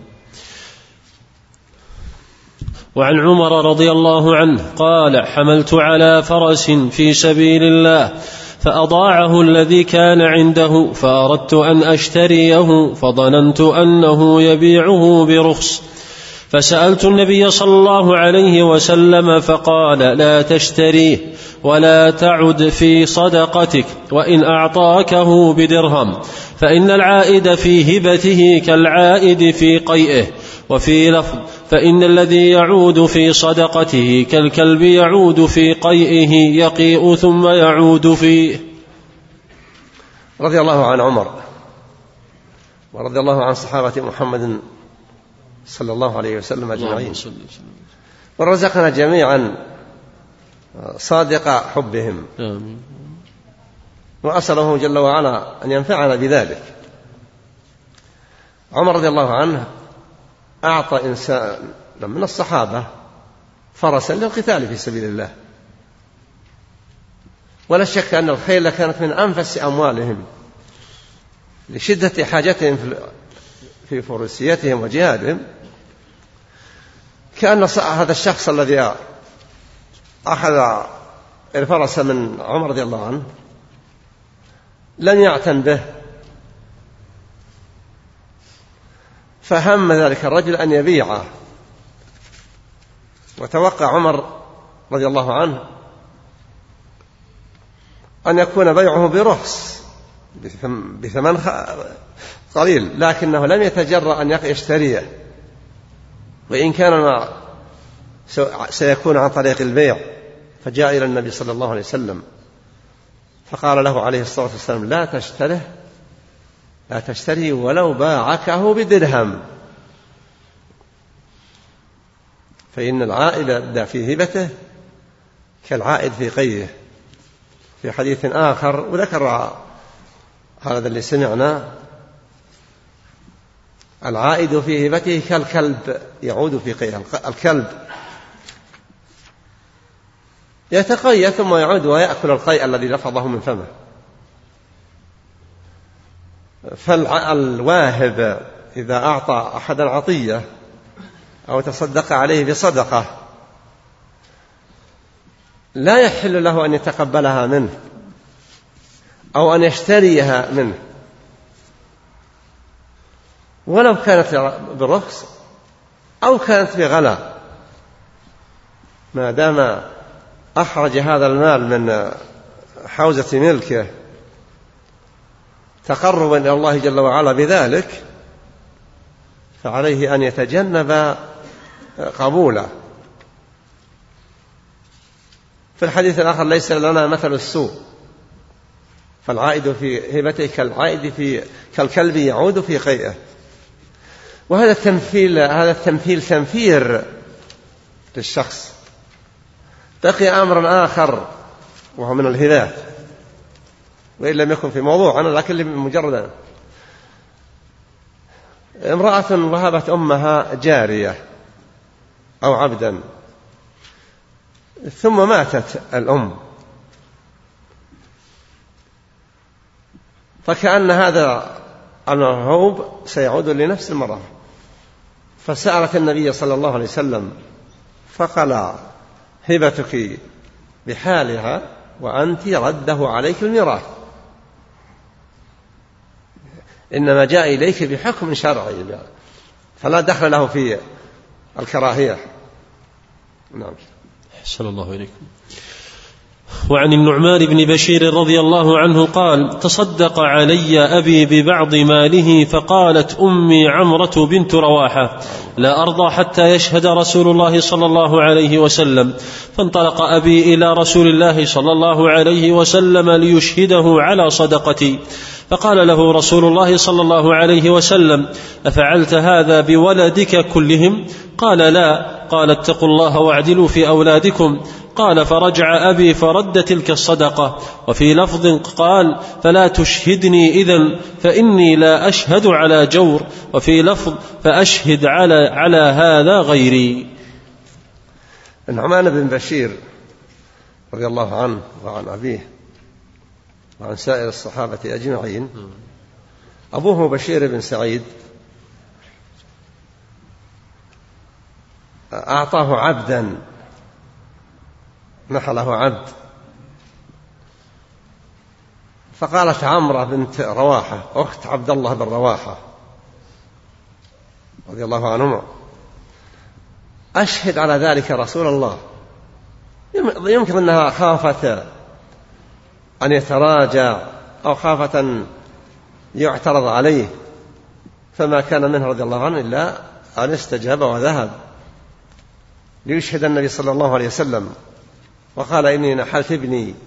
Speaker 1: وعن عمر رضي الله عنه قال: حملت على فرس في سبيل الله فأضاعه الذي كان عنده، فأردت أن أشتريه فظننت أنه يبيعه برخص، فسألت النبي صلى الله عليه وسلم فقال: لا تشتريه ولا تعد في صدقتك، وإن أعطاكه بدرهم فإن العائد في هبته كالعائد في قيئه. وفي لفظ: فإن الذي يعود في صدقته كالكلب يعود في قيئه يقيء ثم يعود فيه.
Speaker 2: رضي الله عن عمر ورضي الله عن صحابة محمد صلى الله عليه وسلم أجمعين، ورزقنا جميعا صادق حبهم، وأسأله جل وعلا أن ينفعنا بذلك. عمر رضي الله عنه أعطى إنسان من الصحابة فرسا للقتال في سبيل الله، ولا شك أن الخيل كانت من أنفس أموالهم لشدة حاجتهم في فرسيتهم وجهادهم. كأن هذا الشخص الذي أخذ الفرس من عمر رضي الله عنه لم يعتن به، فهم ذلك الرجل أن يبيعه، وتوقع عمر رضي الله عنه أن يكون بيعه برخص بثمن قليل، لكنه لم يتجرأ أن يشتريه، وإن كان سيكون عن طريق البيع. فجاء إلى النبي صلى الله عليه وسلم فقال له عليه الصلاة والسلام: لا تشتره لا تشتري ولو باعكه بدرهم، فإن العائد في هبته كالعائد في قيه. في حديث آخر وذكر هذا اللي سمعنا: العائد في هبته كالكلب يعود في قيه. الكلب يتقيأ ثم يعود ويأكل القيء الذي لفظه من فمه. فالواهب إذا أعطى أحدا عطية أو تصدق عليه بصدقة لا يحل له أن يتقبلها منه أو أن يشتريها منه، ولو كانت برخص أو كانت بغلا، ما دام أخرج هذا المال من حوزة ملكه تقربا إلى الله جل وعلا بذلك، فعليه أن يتجنب قبوله. في الحديث الآخر: ليس لنا مثل السوء، فالعائد في هبته كالعائد في كالكلب يعود في قيئه. وهذا التمثيل هذا التمثيل تنفير للشخص. بقي أمر آخر وهو من الهبات، وإن لم يكن في موضوعنا لكن مجرد امرأة وهبت أمها جارية أو عبدا، ثم ماتت الأم، فكأن هذا الموهوب سيعود لنفس المرأة، فسألت النبي صلى الله عليه وسلم فقال: هبتك بحالها وأنت رده عليك الميراث، إنما جاء إليك بحكم شرعي فلا دخل له في الكراهية. نعم.
Speaker 1: أحسن الله إليكم. وعن النعمان بن بشير رضي الله عنه قال: تصدق علي أبي ببعض ماله، فقالت أمي عمرة بنت رواحة: لا أرضى حتى يشهد رسول الله صلى الله عليه وسلم. فانطلق أبي إلى رسول الله صلى الله عليه وسلم ليشهده على صدقتي، فقال له رسول الله صلى الله عليه وسلم: أفعلت هذا بولدك كلهم؟ قال: لا. قال: اتقوا الله واعدلوا في أولادكم. قال فرجع أبي فرد تلك الصدقة. وفي لفظ قال فلا تشهدني إذن فإني لا أشهد على جور. وفي لفظ فأشهد على, على هذا غيري.
Speaker 2: النعمان بن بشير رضي الله عنه وعن أبيه وعن سائر الصحابة أجمعين، أبوه بشير بن سعيد أعطاه عبدا، نحله عبد، فقالت عمرة بنت رواحة أخت عبد الله بن رواحة رضي الله عنهما أشهد على ذلك رسول الله. يمكن أنها خافت أن يتراجع أو خافت أن يعترض عليه، فما كان منه رضي الله عنه إلا أن استجاب وذهب ليشهد النبي صلى الله عليه وسلم، وقال إني نحلت ابني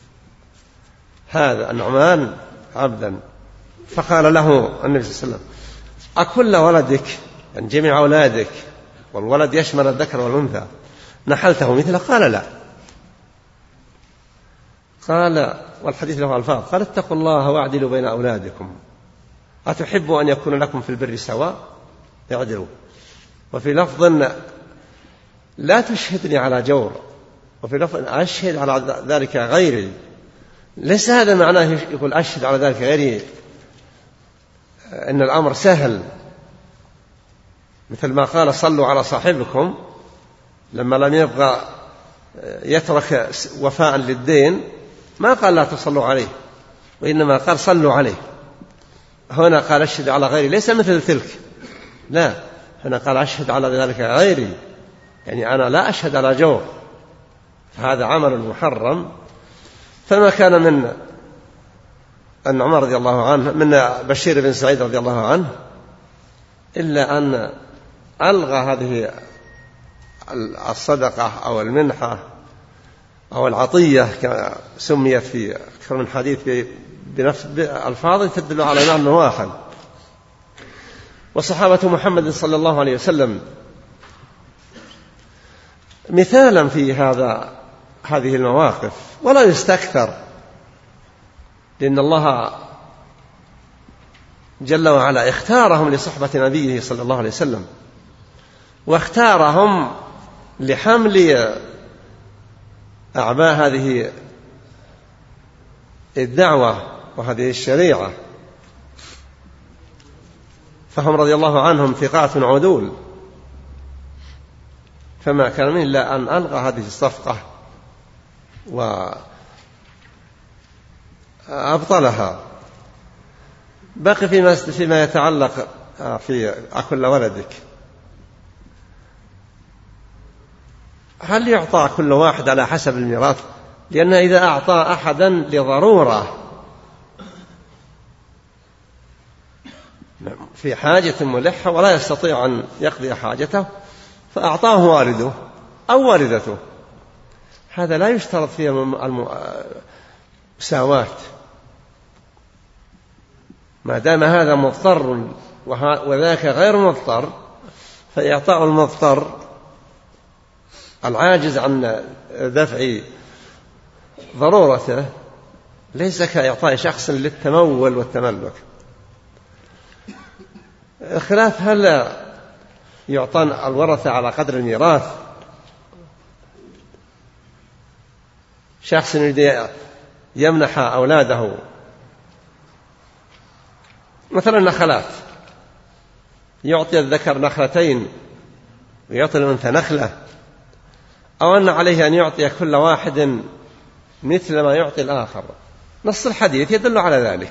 Speaker 2: هذا النعمان عبدا. فقال له النبي صلى الله عليه وسلم أكل ولدك، يعني جميع أولادك، والولد يشمل الذكر والأنثى، نحلته مثله؟ قال لا. قال، والحديث له ألفاظ، قال اتقوا الله واعدلوا بين أولادكم أتحبوا أن يكون لكم في البر سواء؟ اعدلوا. وفي لفظ لا تشهدني على جور، وفي لفظ أشهد على ذلك غيري. ليس هذا معناه يقول أشهد على ذلك غيري إن الأمر سهل، مثل ما قال صلوا على صاحبكم لما لم يبغى يترك وفاء للدين، ما قال لا تصلوا عليه، وإنما قال صلوا عليه. هنا قال أشهد على غيري، ليس مثل تلك، لا، هنا قال أشهد على ذلك غيري، يعني أنا لا أشهد على جور، فهذا عمل محرم. فما كان من أن عمر رضي الله عنه من بشير بن سعيد رضي الله عنه إلا أن ألغى هذه الصدقة أو المنحة أو العطية كما سميت في أكثر من حديث بنفس الفاظ تدل على معنى واحد. وصحابة محمد صلى الله عليه وسلم مثالا في هذا هذه المواقف، ولا يستكثر، لأن الله جل وعلا اختارهم لصحبة نبيه صلى الله عليه وسلم، واختارهم لحمل أعباء هذه الدعوة وهذه الشريعة، فهم رضي الله عنهم ثقات عدول، فما كان من إلا أن ألغى هذه الصفقة وأبطلها. باقي فيما, فيما يتعلق في أكل ولدك، هل يعطى كل واحد على حسب الميراث؟ لأن إذا أعطى أحدا لضرورة في حاجة ملحة ولا يستطيع أن يقضي حاجته فأعطاه والده أو والدته، هذا لا يشترط فيه المساواة، ما دام هذا مضطر وذاك غير مضطر، فإعطاء المضطر العاجز عن دفع ضرورته ليس كإعطاء شخص للتمول والتملك. خلاف هل يعطى الورثة على قدر الميراث، شخص يمنح أولاده مثلا نخلات، يعطي الذكر نخلتين ويعطي الأنثى نخلة، أو أن عليه أن يعطي كل واحد مثل ما يعطي الآخر. نص الحديث يدل على ذلك،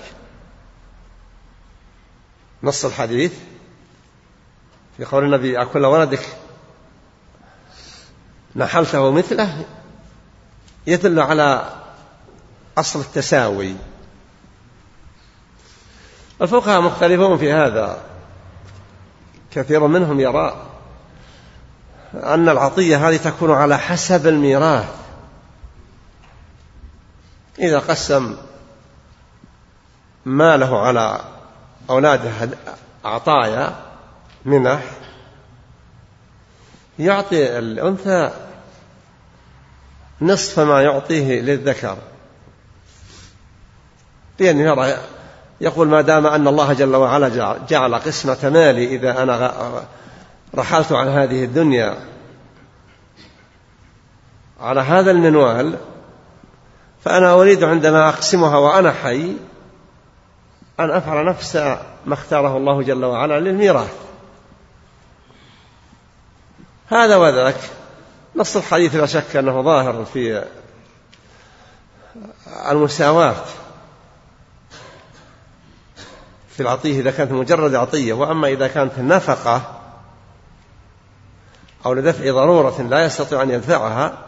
Speaker 2: نص الحديث في قول النبي أكل ولدك نحلته مثله يدل على أصل التساوي. الفقهاء مختلفون في هذا، كثير منهم يرى أن العطية هذه تكون على حسب الميراث، إذا قسم ماله على أولاده عطايا منح يعطي الأنثى نصف ما يعطيه للذكر، لأنه يقول ما دام أن الله جل وعلا جعل قسمة مالي إذا أنا رحلت عن هذه الدنيا على هذا المنوال، فأنا أريد عندما أقسمها وأنا حي أن أفعل نفس ما اختاره الله جل وعلا للميراث. هذا وذاك. نص الحديث لا شك أنه ظاهر في المساواة في العطية إذا كانت مجرد عطية، وأما إذا كانت نفقة أو لدفع ضرورة لا يستطيع أن يدفعها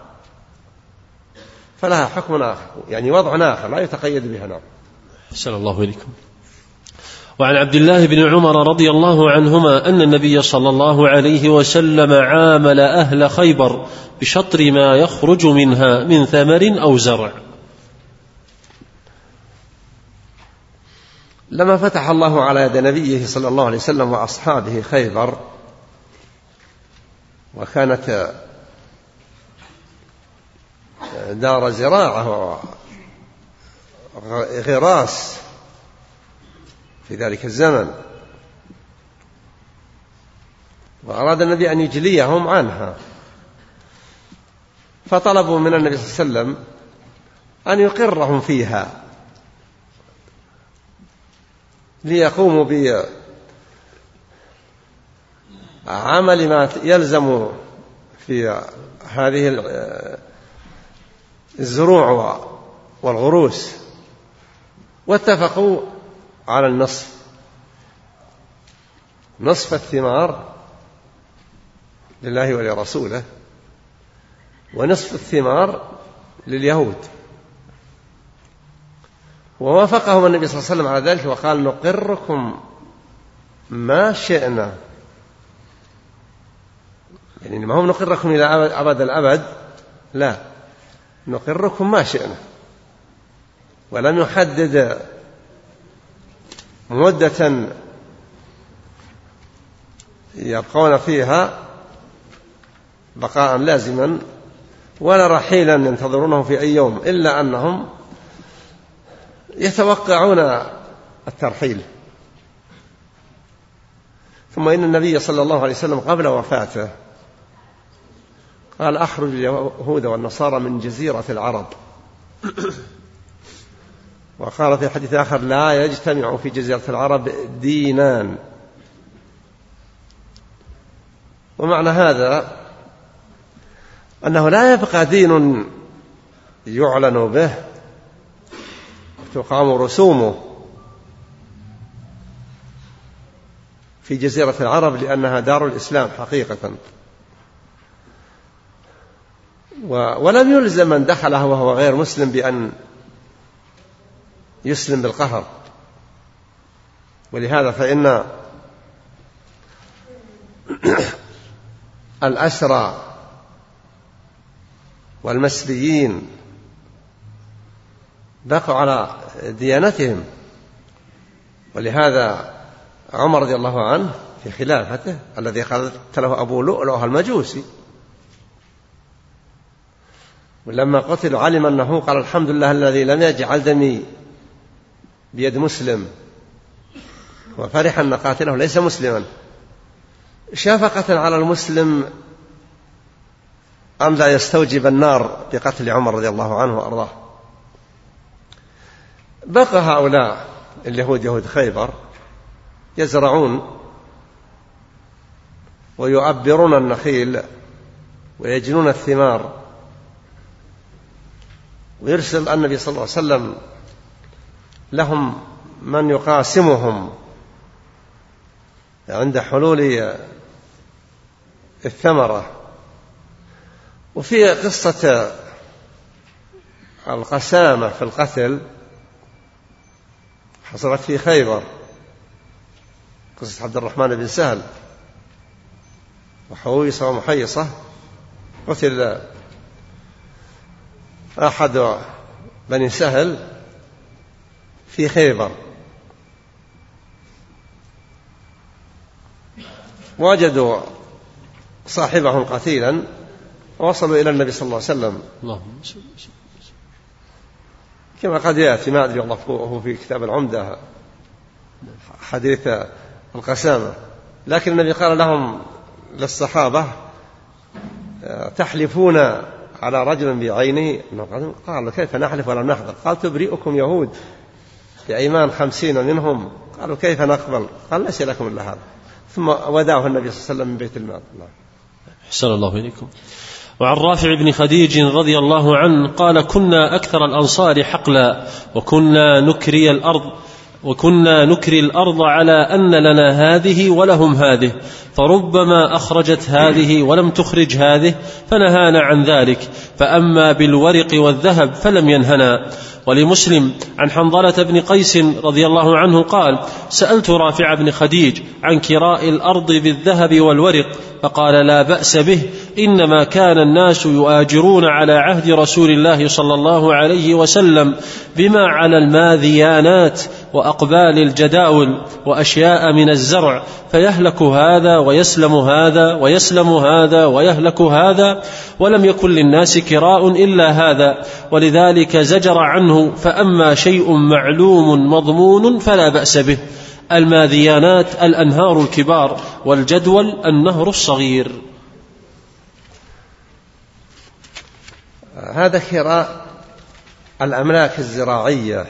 Speaker 2: فلها حكم آخر، يعني وضع آخر لا يتقيد بها. نعم.
Speaker 1: أحسن الله إليكم. وعن عبد الله بن عمر رضي الله عنهما أن النبي صلى الله عليه وسلم عامل أهل خيبر بشطر ما يخرج منها من ثمر أو زرع.
Speaker 2: لما فتح الله على يد نبيه صلى الله عليه وسلم وأصحابه خيبر، وكانت دار زراعة وغراس في ذلك الزمن، وأراد النبي أن يجليهم عنها، فطلبوا من النبي صلى الله عليه وسلم أن يقرهم فيها ليقوموا بعمل ما يلزم في هذه الزروع والغروس، واتفقوا على النصف، نصف الثمار لله ولرسوله ونصف الثمار لليهود. ووافقهم النبي صلى الله عليه وسلم على ذلك وقال نقركم ما شئنا، يعني ما هم نقركم إلى أبد الأبد، لا، نقركم ما شئنا، ولم يحدد مدة يبقون فيها بقاء لازما ولا رحيلا ينتظرونه في أي يوم، إلا أنهم يتوقعون الترحيل. ثم إن النبي صلى الله عليه وسلم قبل وفاته قال أخرج اليهود والنصارى من جزيرة العرب، وقال في حديث آخر لا يجتمع في جزيرة العرب دينان. ومعنى هذا أنه لا يبقى دين يعلن به تقام رسومه في جزيرة العرب، لأنها دار الإسلام حقيقة، ولم يلزم من دخلها وهو غير مسلم بأن يسلم بالقهر. ولهذا فإن الأسرى والمسبيين بقوا على ديانتهم، ولهذا عمر رضي الله عنه في خلافته الذي قتله أبو لؤلؤ المجوسي، ولما قتل علم أنه قال الحمد لله الذي لم يجعل دمي بيد مسلم، وفرح أن قاتله ليس مسلما شفقة على المسلم أن لا يستوجب النار بقتل عمر رضي الله عنه وأرضاه. بقى هؤلاء اليهود يهود خيبر يزرعون ويؤبرون النخيل ويجنون الثمار، ويرسل النبي صلى الله عليه وسلم لهم من يقاسمهم عند حلول الثمرة. وفي قصة القسامة في القتل حصلت في خيبر، قصة عبد الرحمن بن سهل وحويصة ومحيصة، قتل أحد بني سهل في خيبر، وجدوا صاحبهم قتيلا ووصلوا إلى النبي صلى الله عليه وسلم كما قد يأتي، ما أدري والله هو في كتاب العمدة حديث القسامة، لكن النبي قال لهم للصحابة تحلفون على رجل بعينه؟ قالوا كيف نحلف ولم نحضر؟ قال تبرئكم يهود بأيمان خمسين منهم. قالوا كيف نقبل؟ قال ليس لكم إلا هذا. ثم ودعه النبي صلى الله عليه وسلم من بيت المال.
Speaker 1: أحسن الله إليكم. وعن رافع بن خديج رضي الله عنه قال كنا أكثر الأنصار حقلا وكنا نكري الأرض وكنا نكري الأرض على أن لنا هذه ولهم هذه، فربما أخرجت هذه ولم تخرج هذه فنهانا عن ذلك، فأما بالورق والذهب فلم ينهنا. ولمسلم عن حنظلة بن قيس رضي الله عنه قال سألت رافع بن خديج عن كراء الأرض بالذهب والورق فقال لا بأس به، إنما كان الناس يؤاجرون على عهد رسول الله صلى الله عليه وسلم بما على الماذيانات وأقبال الجداول وأشياء من الزرع، فيهلك هذا ويسلم هذا ويسلم هذا ويهلك هذا، ولم يكن للناس كراء إلا هذا، ولذلك زجر عنه. فأما شيء معلوم مضمون فلا بأس به. الماذيانات الأنهار الكبار، والجدول النهر الصغير.
Speaker 2: هذا كراء الأملاك الزراعية،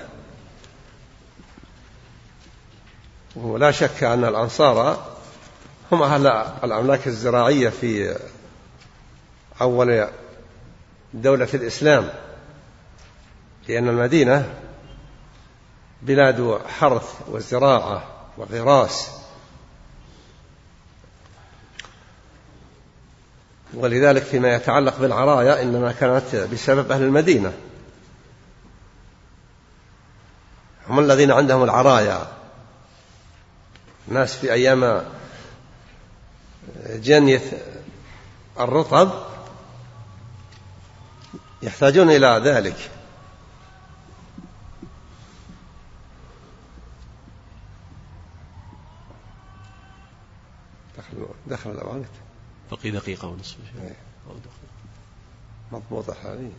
Speaker 2: ولا شك أن الأنصار هم أهل الأملاك الزراعية في أول دولة الإسلام، لأن المدينة بلاد حرث وزراعة وغراس، ولذلك فيما يتعلق بالعرايا إنما كانت بسبب أهل المدينة، هم الذين عندهم العرايا. الناس في أيام جنية الرطب يحتاجون إلى ذلك. دخل دخل الأوانت
Speaker 1: بقي دقيقة ونصف
Speaker 2: مضبوطة حاليا،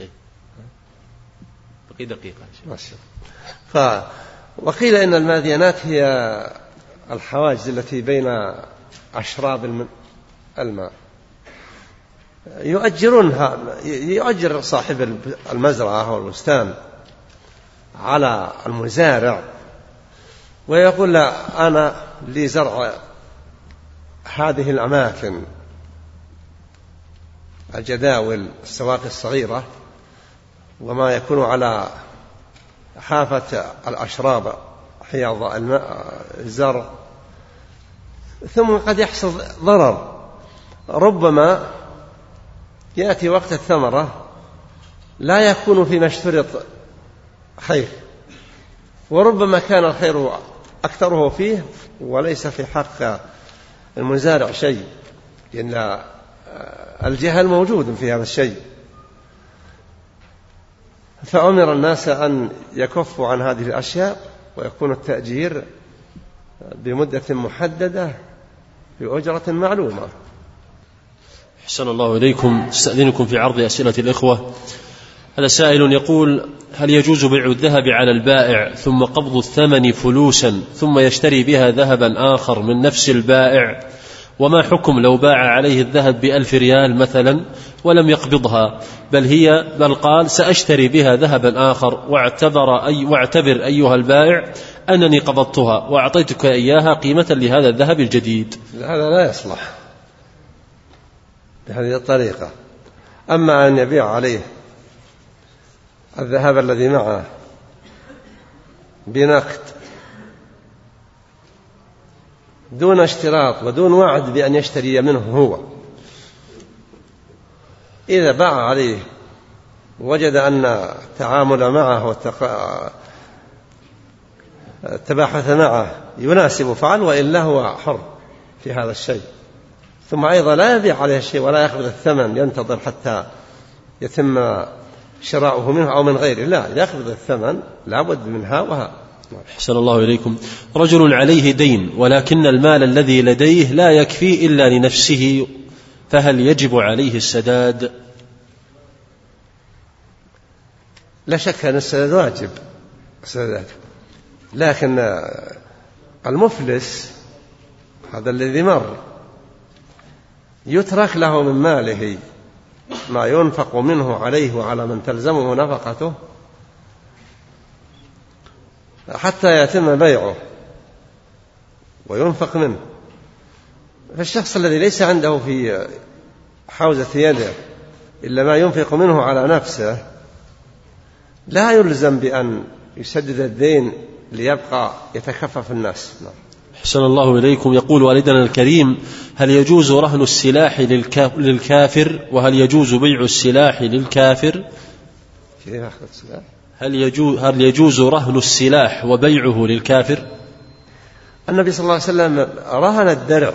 Speaker 1: بقي دقيقة
Speaker 2: ماشي. ف وقيل إن الماذيانات هي الحواجز التي بين أشراب الماء، يؤجرونها، يؤجر صاحب المزرعة أو البستان على المزارع ويقول لا أنا لي زرع هذه الأماكن، الجداول السواقي الصغيرة وما يكون على حافة الأشراب حياض الماء الزرع، ثم قد يحصل ضرر، ربما يأتي وقت الثمرة لا يكون فيما اشترط خير، وربما كان الخير أكثره فيه وليس في حق المزارع شيء، لأن الجهل موجود في هذا الشيء. فأمر الناس أن يكفوا عن هذه الأشياء ويكون التأجير بمدة محددة بأجرة معلومة.
Speaker 1: أحسن الله إليكم. استأذنكم في عرض أسئلة الإخوة. هذا سائل يقول هل يجوز بيع الذهب على البائع ثم قبض الثمن فلوسا ثم يشتري بها ذهبا آخر من نفس البائع؟ وما حكم لو باع عليه الذهب بألف ريال مثلا ولم يقبضها، بل هي بل قال سأشتري بها ذهبا آخر واعتبر أي واعتبر أيها البائع أنني قبضتها وأعطيتك إياها قيمة لهذا الذهب الجديد؟
Speaker 2: هذا لا يصلح بهذه الطريقة. أما أن يبيع عليه الذهب الذي معه بنقد دون اشتراط ودون وعد بأن يشتري منه هو، إذا باع عليه وجد أن التعامل معه والتباحث معه يناسب فعل، وإلا هو حر في هذا الشيء. ثم أيضا لا يبيع عليه الشيء ولا يأخذ الثمن ينتظر حتى يتم شراؤه منه أو من غيره، لا، يأخذ الثمن لابد منها وها.
Speaker 1: أحسن الله إليكم. رجل عليه دين ولكن المال الذي لديه لا يكفي إلا لنفسه فهل يجب عليه السداد؟
Speaker 2: لا شك أن السداد واجب السداد، لكن المفلس هذا الذي مر يترك له من ماله ما ينفق منه عليه وعلى من تلزمه نفقته حتى يتم بيعه وينفق منه. فالشخص الذي ليس عنده في حوزة يده إلا ما ينفق منه على نفسه لا يلزم بأن يسدد الدين ليبقى يتكفف الناس.
Speaker 1: أحسن الله إليكم. يقول والدنا الكريم: هل يجوز رهن السلاح للكافر وهل يجوز بيع السلاح للكافر؟ هل يجوز, هل يجوز رهن السلاح وبيعه للكافر؟
Speaker 2: النبي صلى الله عليه وسلم رهن الدرع،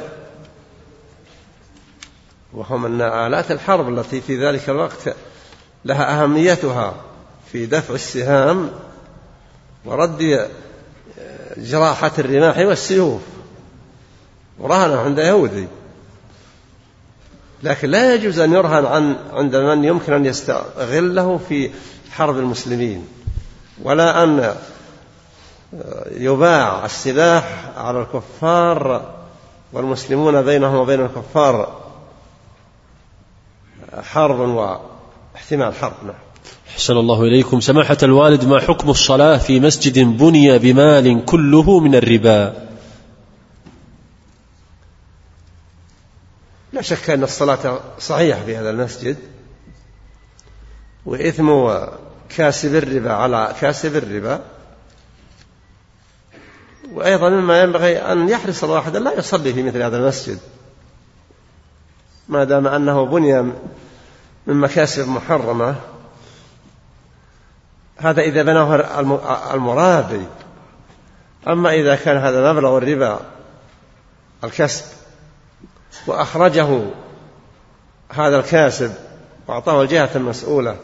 Speaker 2: وهو من آلات الحرب التي في ذلك الوقت لها أهميتها في دفع السهام ورد جراحة الرماح والسيوف، ورهنه عند يهودي. لكن لا يجوز أن يرهن عن عند من يمكن أن يستغله في حرب المسلمين، ولا أن يباع السلاح على الكفار والمسلمون بينهم وبين الكفار حرب واحتمال حرب. نعم.
Speaker 1: أحسن الله إليكم. سماحة الوالد، ما حكم الصلاة في مسجد بني بمال كله من الربا؟
Speaker 2: لا شك أن الصلاة صحيحة في هذا المسجد، وإثم كاسب الربا على كاسب الربا. وأيضا مما ينبغي أن يحرص الواحد لا يصلي في مثل هذا المسجد ما دام أنه بني من مكاسب محرمة. هذا إذا بناه المرابي. أما إذا كان هذا مبلغ الربا الكسب وأخرجه هذا الكاسب وأعطاه الجهة المسؤولة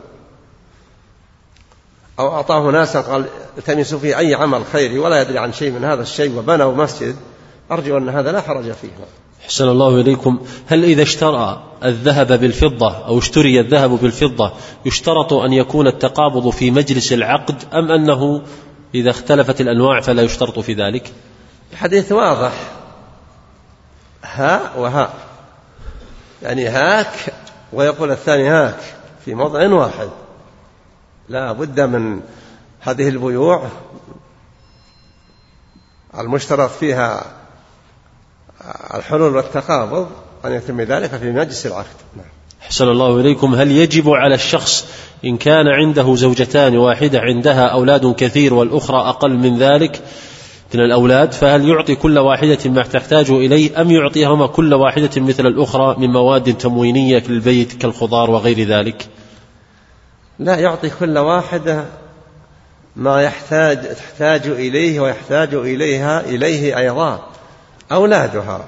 Speaker 2: أو أعطاه ناسا قال التمسوا فيه أي عمل خيري ولا يدري عن شيء من هذا الشيء وبنوا مسجد، أرجو أن هذا لا حرج فيه.
Speaker 1: أحسن الله إليكم. هل إذا اشترى الذهب بالفضة أو اشتري الذهب بالفضة يشترط أن يكون التقابض في مجلس العقد، أم أنه إذا اختلفت الأنواع فلا يشترط في ذلك؟
Speaker 2: الحديث واضح، هاء وهاء، يعني هاك ويقول الثاني هاك في موضع واحد. لا بد من هذه البيوع المشترط فيها الحلول والتقابض أن يتم ذلك في مجلس العقد.
Speaker 1: أحسن الله إليكم. هل يجب على الشخص إن كان عنده زوجتان واحدة عندها أولاد كثير والأخرى أقل من ذلك من الأولاد، فهل يعطي كل واحدة ما تحتاج إليه أم يعطيهما كل واحدة مثل الأخرى من مواد تموينية للبيت كالخضار وغير ذلك؟
Speaker 2: لا، يعطي كل واحدة ما يحتاج تحتاج إليه ويحتاج إليها إليه أيضا أولادها.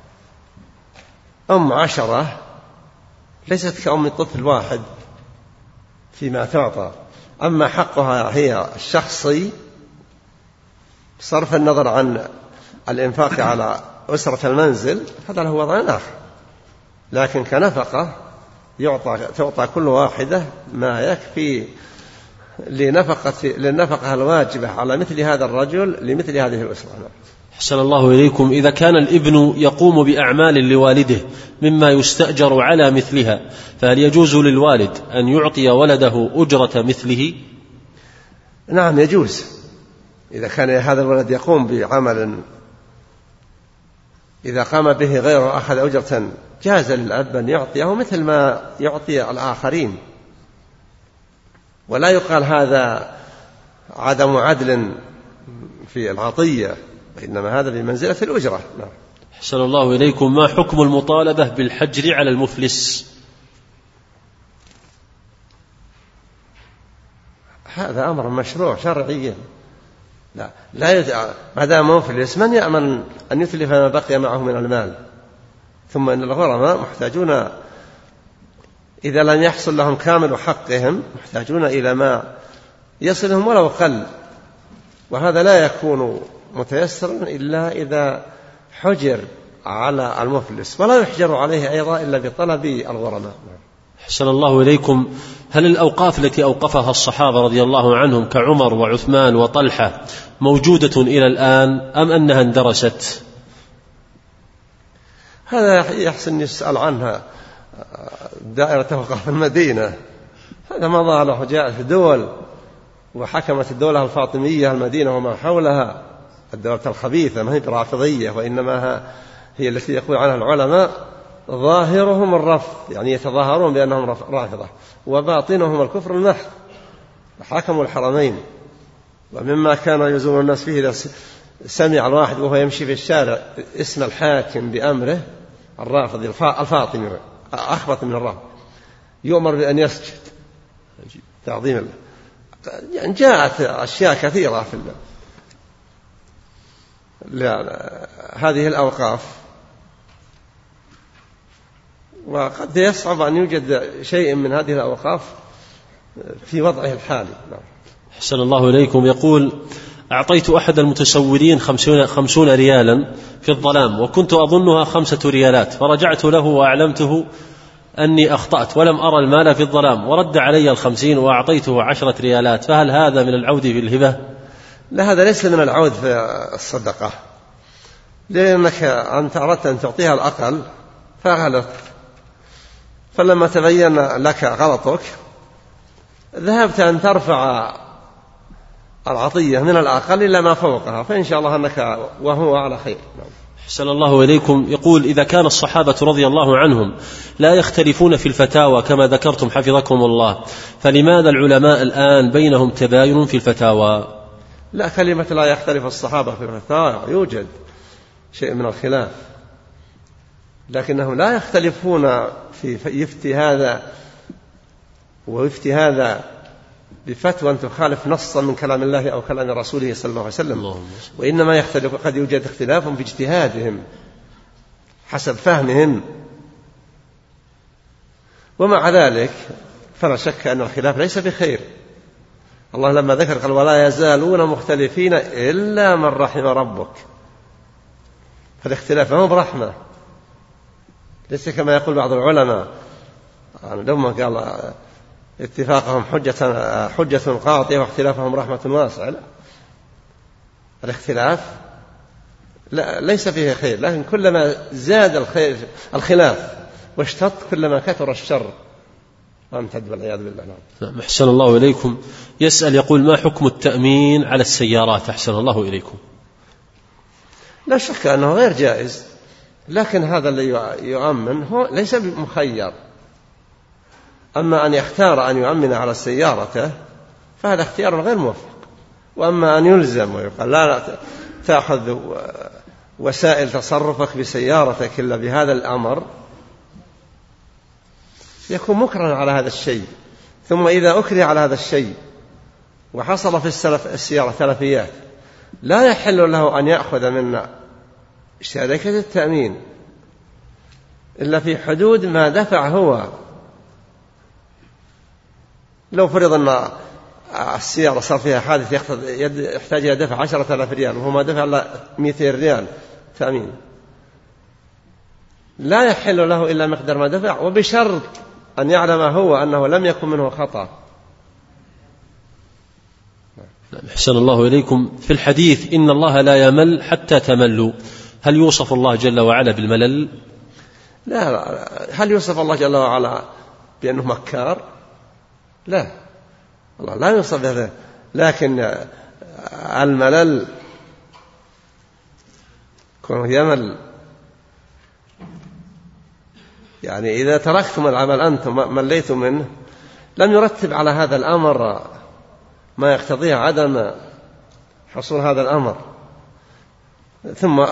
Speaker 2: أم عشرة ليست كأم طفل واحد فيما تعطى. أما حقها هي الشخصي صرف النظر عن الإنفاق على أسرة المنزل هذا له وضع آخر، لكن كنفقة يعطى تعطى كل واحدة ما يكفي لنفقة للنفقة الواجبة على مثل هذا الرجل لمثل هذه الأسرة.
Speaker 1: أحسن الله إليكم. إذا كان الابن يقوم بأعمال لوالده مما يستأجر على مثلها، فهل يجوز للوالد أن يعطي ولده أجرة مثله؟
Speaker 2: نعم يجوز. إذا كان هذا الولد يقوم بعمل إذا قام به غيره أخذ أجرة جاز للأب أن يعطيه مثل ما يعطي الآخرين، ولا يقال هذا عدم عدل في العطية، إنما هذا بمنزلة الأجرة. نعم.
Speaker 1: أحسن الله إليكم. ما حكم المطالبة بالحجر على المفلس؟
Speaker 2: هذا أمر مشروع شرعيا. لا لا يدعى ما دام مفلس من يأمن أن يتلف ما بقي معه من المال؟ ثم إن الغرماء محتاجون إذا لم يحصل لهم كامل حقهم محتاجون إلى ما يصلهم ولو قل، وهذا لا يكون متيسرا إلا إذا حجر على المفلس، ولا يحجر عليه أيضا إلا بطلب الغرماء.
Speaker 1: أحسن الله إليكم. هل الأوقاف التي أوقفها الصحابة رضي الله عنهم كعمر وعثمان وطلحة موجودة إلى الآن أم أنها اندرست؟
Speaker 2: هذا يحسن يسأل عنها دائرة أوقاف المدينة. هذا ما ظهر جاء في دول وحكمت الدولة الفاطمية المدينة وما حولها، الدولة الخبيثة ما هي رافضية، وإنما هي التي يقول عنها العلماء ظاهرهم الرفض، يعني يتظاهرون بأنهم رافضة، وباطنهم الكفر المحض. حكموا الحرمين. ومما كان يزور الناس فيه إذا سمع الواحد وهو يمشي في الشارع اسم الحاكم بأمره الرافض الفاطمي أخبط من الرافض يؤمر بأن يسجد تعظيم الله. يعني جاءت أشياء كثيرة في هذه الأوقاف، وقد يصعب أن يوجد شيء من هذه الأوقاف في وضعه الحالي.
Speaker 1: أحسن الله إليكم. يقول: أعطيت أحد المتسولين خمسون, خمسون ريالا في الظلام، وكنت أظنها خمسة ريالات، فرجعت له وأعلمته أني أخطأت ولم أرى المال في الظلام، ورد علي الخمسين وأعطيته عشرة ريالات، فهل هذا من العود في الهبة؟
Speaker 2: لا، هذا ليس من العود في الصدقة، لأنك أنت أردت أن تعطيها الأقل فغلط، فلما تبين لك غلطك ذهبت أن ترفع العطية من الأقل إلى ما فوقها، فإن شاء الله أنك وهو على خير.
Speaker 1: أحسن الله إليكم. يقول: إذا كان الصحابة رضي الله عنهم لا يختلفون في الفتاوى كما ذكرتم حفظكم الله، فلماذا العلماء الآن بينهم تباين في الفتاوى؟
Speaker 2: لا، كلمة لا يختلف الصحابة في الفتاوى يوجد شيء من الخلاف، لكنهم لا يختلفون في يفتي هذا ويفتي هذا بفتوى أن تخالف نصا من كلام الله أو كلام رسوله صلى الله عليه وسلم، وإنما يختلف، قد يوجد اختلاف في اجتهادهم حسب فهمهم، ومع ذلك فلا شك أن الخلاف ليس بخير. الله لما ذكر قال: ولا يزالون مختلفين إلا من رحم ربك، فالاختلاف هو برحمة، ليس كما يقول بعض العلماء يعني لما قال اتفاقهم حجة, حجة قاطعة واختلافهم رحمة واسعة. لا، الاختلاف لا ليس فيه خير، لكن كلما زاد الخير الخلاف واشتط كلما كثر الشر وامتد والعياذ بالله.
Speaker 1: نعم. أحسن الله إليكم. يسأل يقول: ما حكم التأمين على السيارات؟ أحسن الله إليكم.
Speaker 2: لا شك أنه غير جائز، لكن هذا اللي يؤمن هو ليس مخير. أما أن يختار أن يؤمن على سيارته فهذا اختيار غير موفق، وأما أن يلزم ويقال لا تأخذ وسائل تصرفك بسيارتك إلا بهذا الأمر، يكون مكرها على هذا الشيء. ثم إذا أكره على هذا الشيء وحصل في السلف السيارة تلفيات، لا يحل له أن يأخذ من شركة التأمين إلا في حدود ما دفع هو. لو فرض أن السيارة صار فيها حادث يحتاج إلى دفع عشرة آلاف ريال وهو ما دفع إلا مئتين ريال تأمين، لا يحل له إلا مقدار ما دفع، وبشرط أن يعلم هو أنه لم يكن منه خطأ.
Speaker 1: أحسن الله إليكم. في الحديث: إن الله لا يمل حتى تملوا، هل يوصف الله جل وعلا بالملل؟
Speaker 2: لا. هل يوصف الله جل وعلا بأنه مكار؟ لا، الله لا يوصف هذا، لكن الملل كونه يمل، يعني إذا تركتم العمل أنتم مليتم منه لم يرتب على هذا الأمر ما يقتضيه عدم حصول هذا الأمر، ثم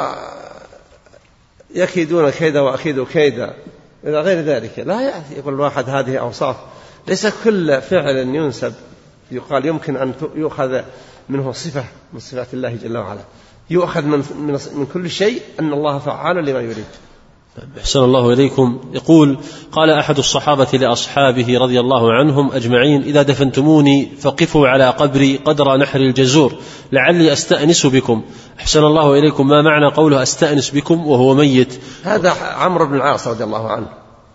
Speaker 2: يكيدون كيدا وأكيد كيدا إلى غير ذلك. لا يأتي يقول الواحد هذه أوصاف، ليس كل فعل ينسب يقال يمكن أن يؤخذ منه صفة من صفات الله جل وعلا، يؤخذ من, من, من كل شيء أن الله فعال لما يريد.
Speaker 1: أحسن الله إليكم. يقول: قال أحد الصحابة لأصحابه رضي الله عنهم أجمعين: إذا دفنتموني فقفوا على قبري قدر نحر الجزور لعلي أستأنس بكم. أحسن الله إليكم، ما معنى قوله أستأنس بكم وهو ميت؟
Speaker 2: هذا عمرو بن العاص رضي الله عنه،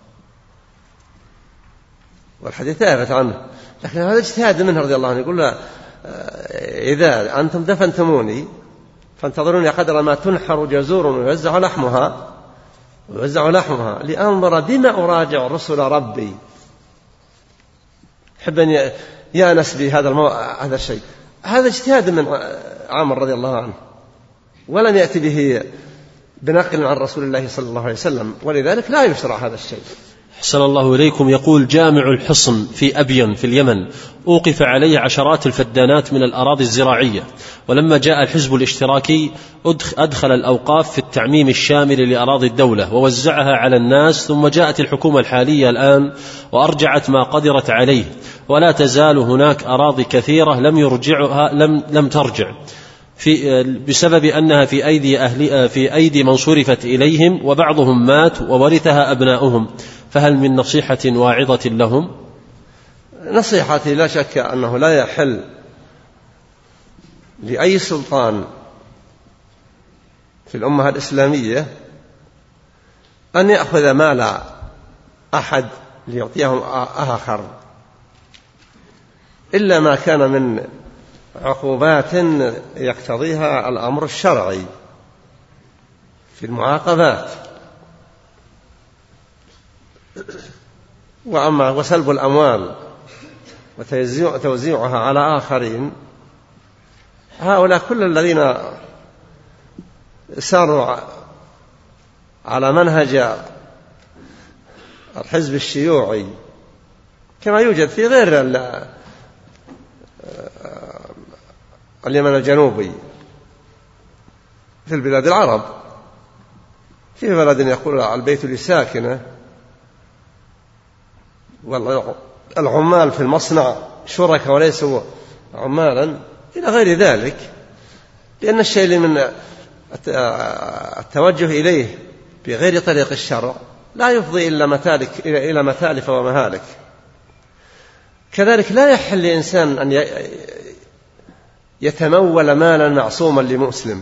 Speaker 2: والحديث ثابت عنه، لكن هذا اجتهاد منه رضي الله عنه. يقول له: إذا أنتم دفنتموني فانتظروني قدر ما تنحر جزور ويوزع لحمها ويوزع لحمها لأنظر بما أراجع رسل ربي. حب أن يأنس بهذا المو... هذا الشيء. هذا اجتهاد من عمر رضي الله عنه، ولم يأتي به بنقل عن رسول الله صلى الله عليه وسلم، ولذلك لا يشرع هذا الشيء.
Speaker 1: أحسن الله إليكم. يقول: جامع الحصن في أبين في اليمن أوقف عليه عشرات الفدانات من الأراضي الزراعية، ولما جاء الحزب الاشتراكي أدخل الأوقاف في التعميم الشامل لأراضي الدولة ووزعها على الناس، ثم جاءت الحكومة الحالية الآن وأرجعت ما قدرت عليه، ولا تزال هناك أراضي كثيرة لم يرجعها لم لم ترجع في بسبب أنها في أيدي أهل في أيدي من صرفت إليهم، وبعضهم مات وورثها أبناؤهم، فهل من نصيحة واعظة لهم؟
Speaker 2: نصيحتي لا شك أنه لا يحل لأي سلطان في الأمة الإسلامية أن يأخذ مال أحد ليعطيه آخر، إلا ما كان من عقوبات يقتضيها الأمر الشرعي في المعاقبات. وأما وسلب الأموال وتوزيعها على آخرين، هؤلاء كل الذين ساروا على منهج الحزب الشيوعي كما يوجد في غير اليمن الجنوبي في البلاد العرب، في بلد يقول البيت لساكنه، والعمال في المصنع شركاء وليسوا عمالا إلى غير ذلك، لأن الشيء من التوجه إليه بغير طريق الشرع لا يفضي إلا متالك إلى متالف ومهالك. كذلك لا يحل لإنسان أن يتمول مالا معصوما لمسلم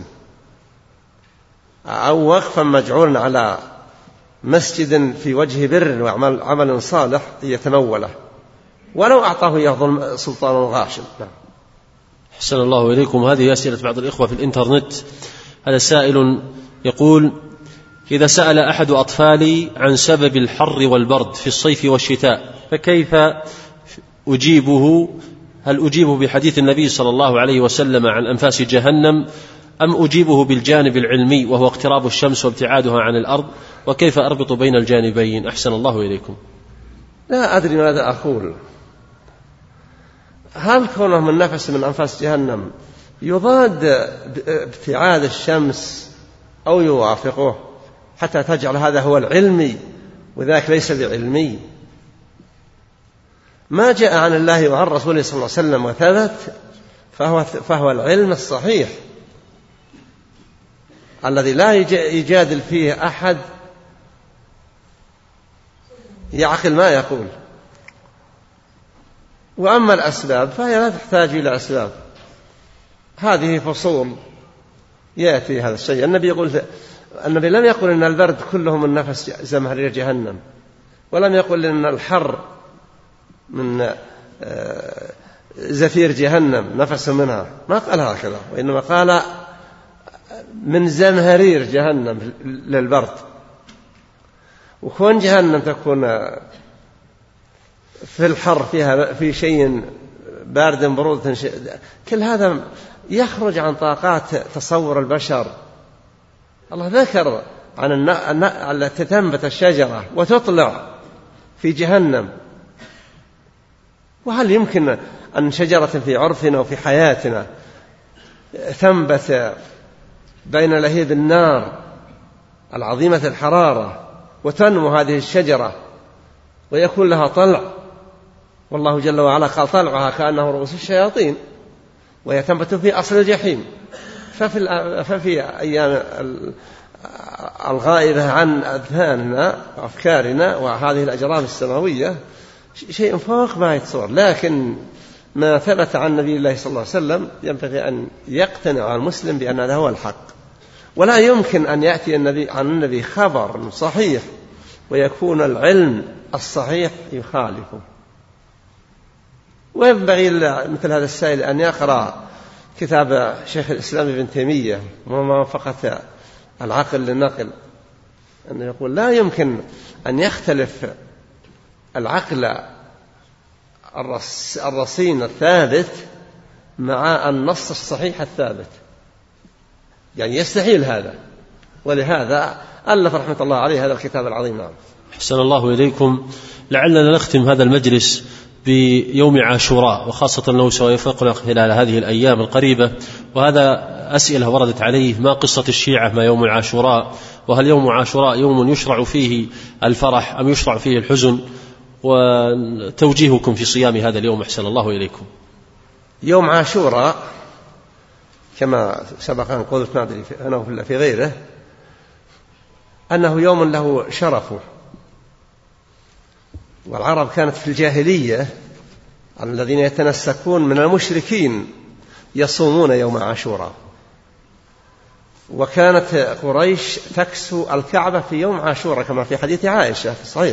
Speaker 2: أو وقفا مجعولا على مسجد في وجه بر وعمل عمل صالح يتموله ولو أعطاه يظلم سلطان غاشم.
Speaker 1: حسن الله إليكم. هذه أسئلة بعض الإخوة في الإنترنت. هذا سائل يقول: إذا سأل أحد أطفالي عن سبب الحر والبرد في الصيف والشتاء فكيف أجيبه؟ هل أجيبه بحديث النبي صلى الله عليه وسلم عن أنفاس جهنم، أم أجيبه بالجانب العلمي وهو اقتراب الشمس وابتعادها عن الأرض؟ وكيف أربط بين الجانبين؟ أحسن الله إليكم.
Speaker 2: لا أدري ماذا أقول. هل كونه من نفس من أنفاس جهنم يضاد ابتعاد الشمس أو يوافقه حتى تجعل هذا هو العلمي وذاك ليس بعلمي؟ ما جاء عن الله وعن رسوله صلى الله عليه وسلم وثبت فهو, فهو العلم الصحيح الذي لا يجادل فيه أحد يعقل ما يقول. وأما الأسباب فهي لا تحتاج إلى أسباب، هذه فصول يأتي هذا الشيء. النبي يقول النبي لم يقل إن البرد كله من نفس زمهرير جهنم، ولم يقل إن الحر من زفير جهنم نفس منها، ما قال هكذا، وإنما قال من زمهرير جهنم للبرد. وكون جهنم تكون في الحر فيها في شيء بارد برود، كل هذا يخرج عن طاقات تصور البشر. الله ذكر عن التي تنبت الشجرة وتطلع في جهنم، وهل يمكن أن شجرة في عرفنا وفي حياتنا تنبت بين لهيب النار العظيمة الحرارة وتنمو هذه الشجرة ويكون لها طلع؟ والله جل وعلا قال طلعها كأنه رؤوس الشياطين وهي تنبت في أصل الجحيم. ففي, ففي أيام الغائبة عن أذهاننا وأفكارنا وهذه الأجرام السماوية شيء فوق ما يتصور. لكن ما ثبت عن نبي الله صلى الله عليه وسلم ينبغي أن يقتنع المسلم بأن هذا هو الحق، ولا يمكن أن يأتي النبي عن النبي خبر صحيح ويكون العلم الصحيح يخالفه. وينبغي مثل هذا السائل أن يقرأ كتاب شيخ الإسلام ابن تيمية وموافقة العقل للنقل، أنه يقول لا يمكن أن يختلف العقل الرصين الثابت مع النص الصحيح الثابت، يعني يستحيل هذا. ولهذا ألف رحمة الله عليه هذا الكتاب العظيم. نعم.
Speaker 1: أحسن الله إليكم. لعلنا نختم هذا المجلس بيوم عاشوراء، وخاصة أنه سيفرق خلال هذه الأيام القريبة، وهذا أسئلة وردت عليه: ما قصة الشيعة ما يوم عاشوراء؟ وهل يوم عاشوراء يوم يشرع فيه الفرح أم يشرع فيه الحزن؟ وتوجيهكم في صيام هذا اليوم أحسن الله إليكم.
Speaker 2: يوم عاشوراء كما سبق أن قلت ما أدري أنا ولا في غيره أنه يوم له شرفه. والعرب كانت في الجاهلية الذين يتنسكون من المشركين يصومون يوم عاشوراء، وكانت قريش تكسو الكعبة في يوم عاشوراء كما في حديث عائشة في الصحيح.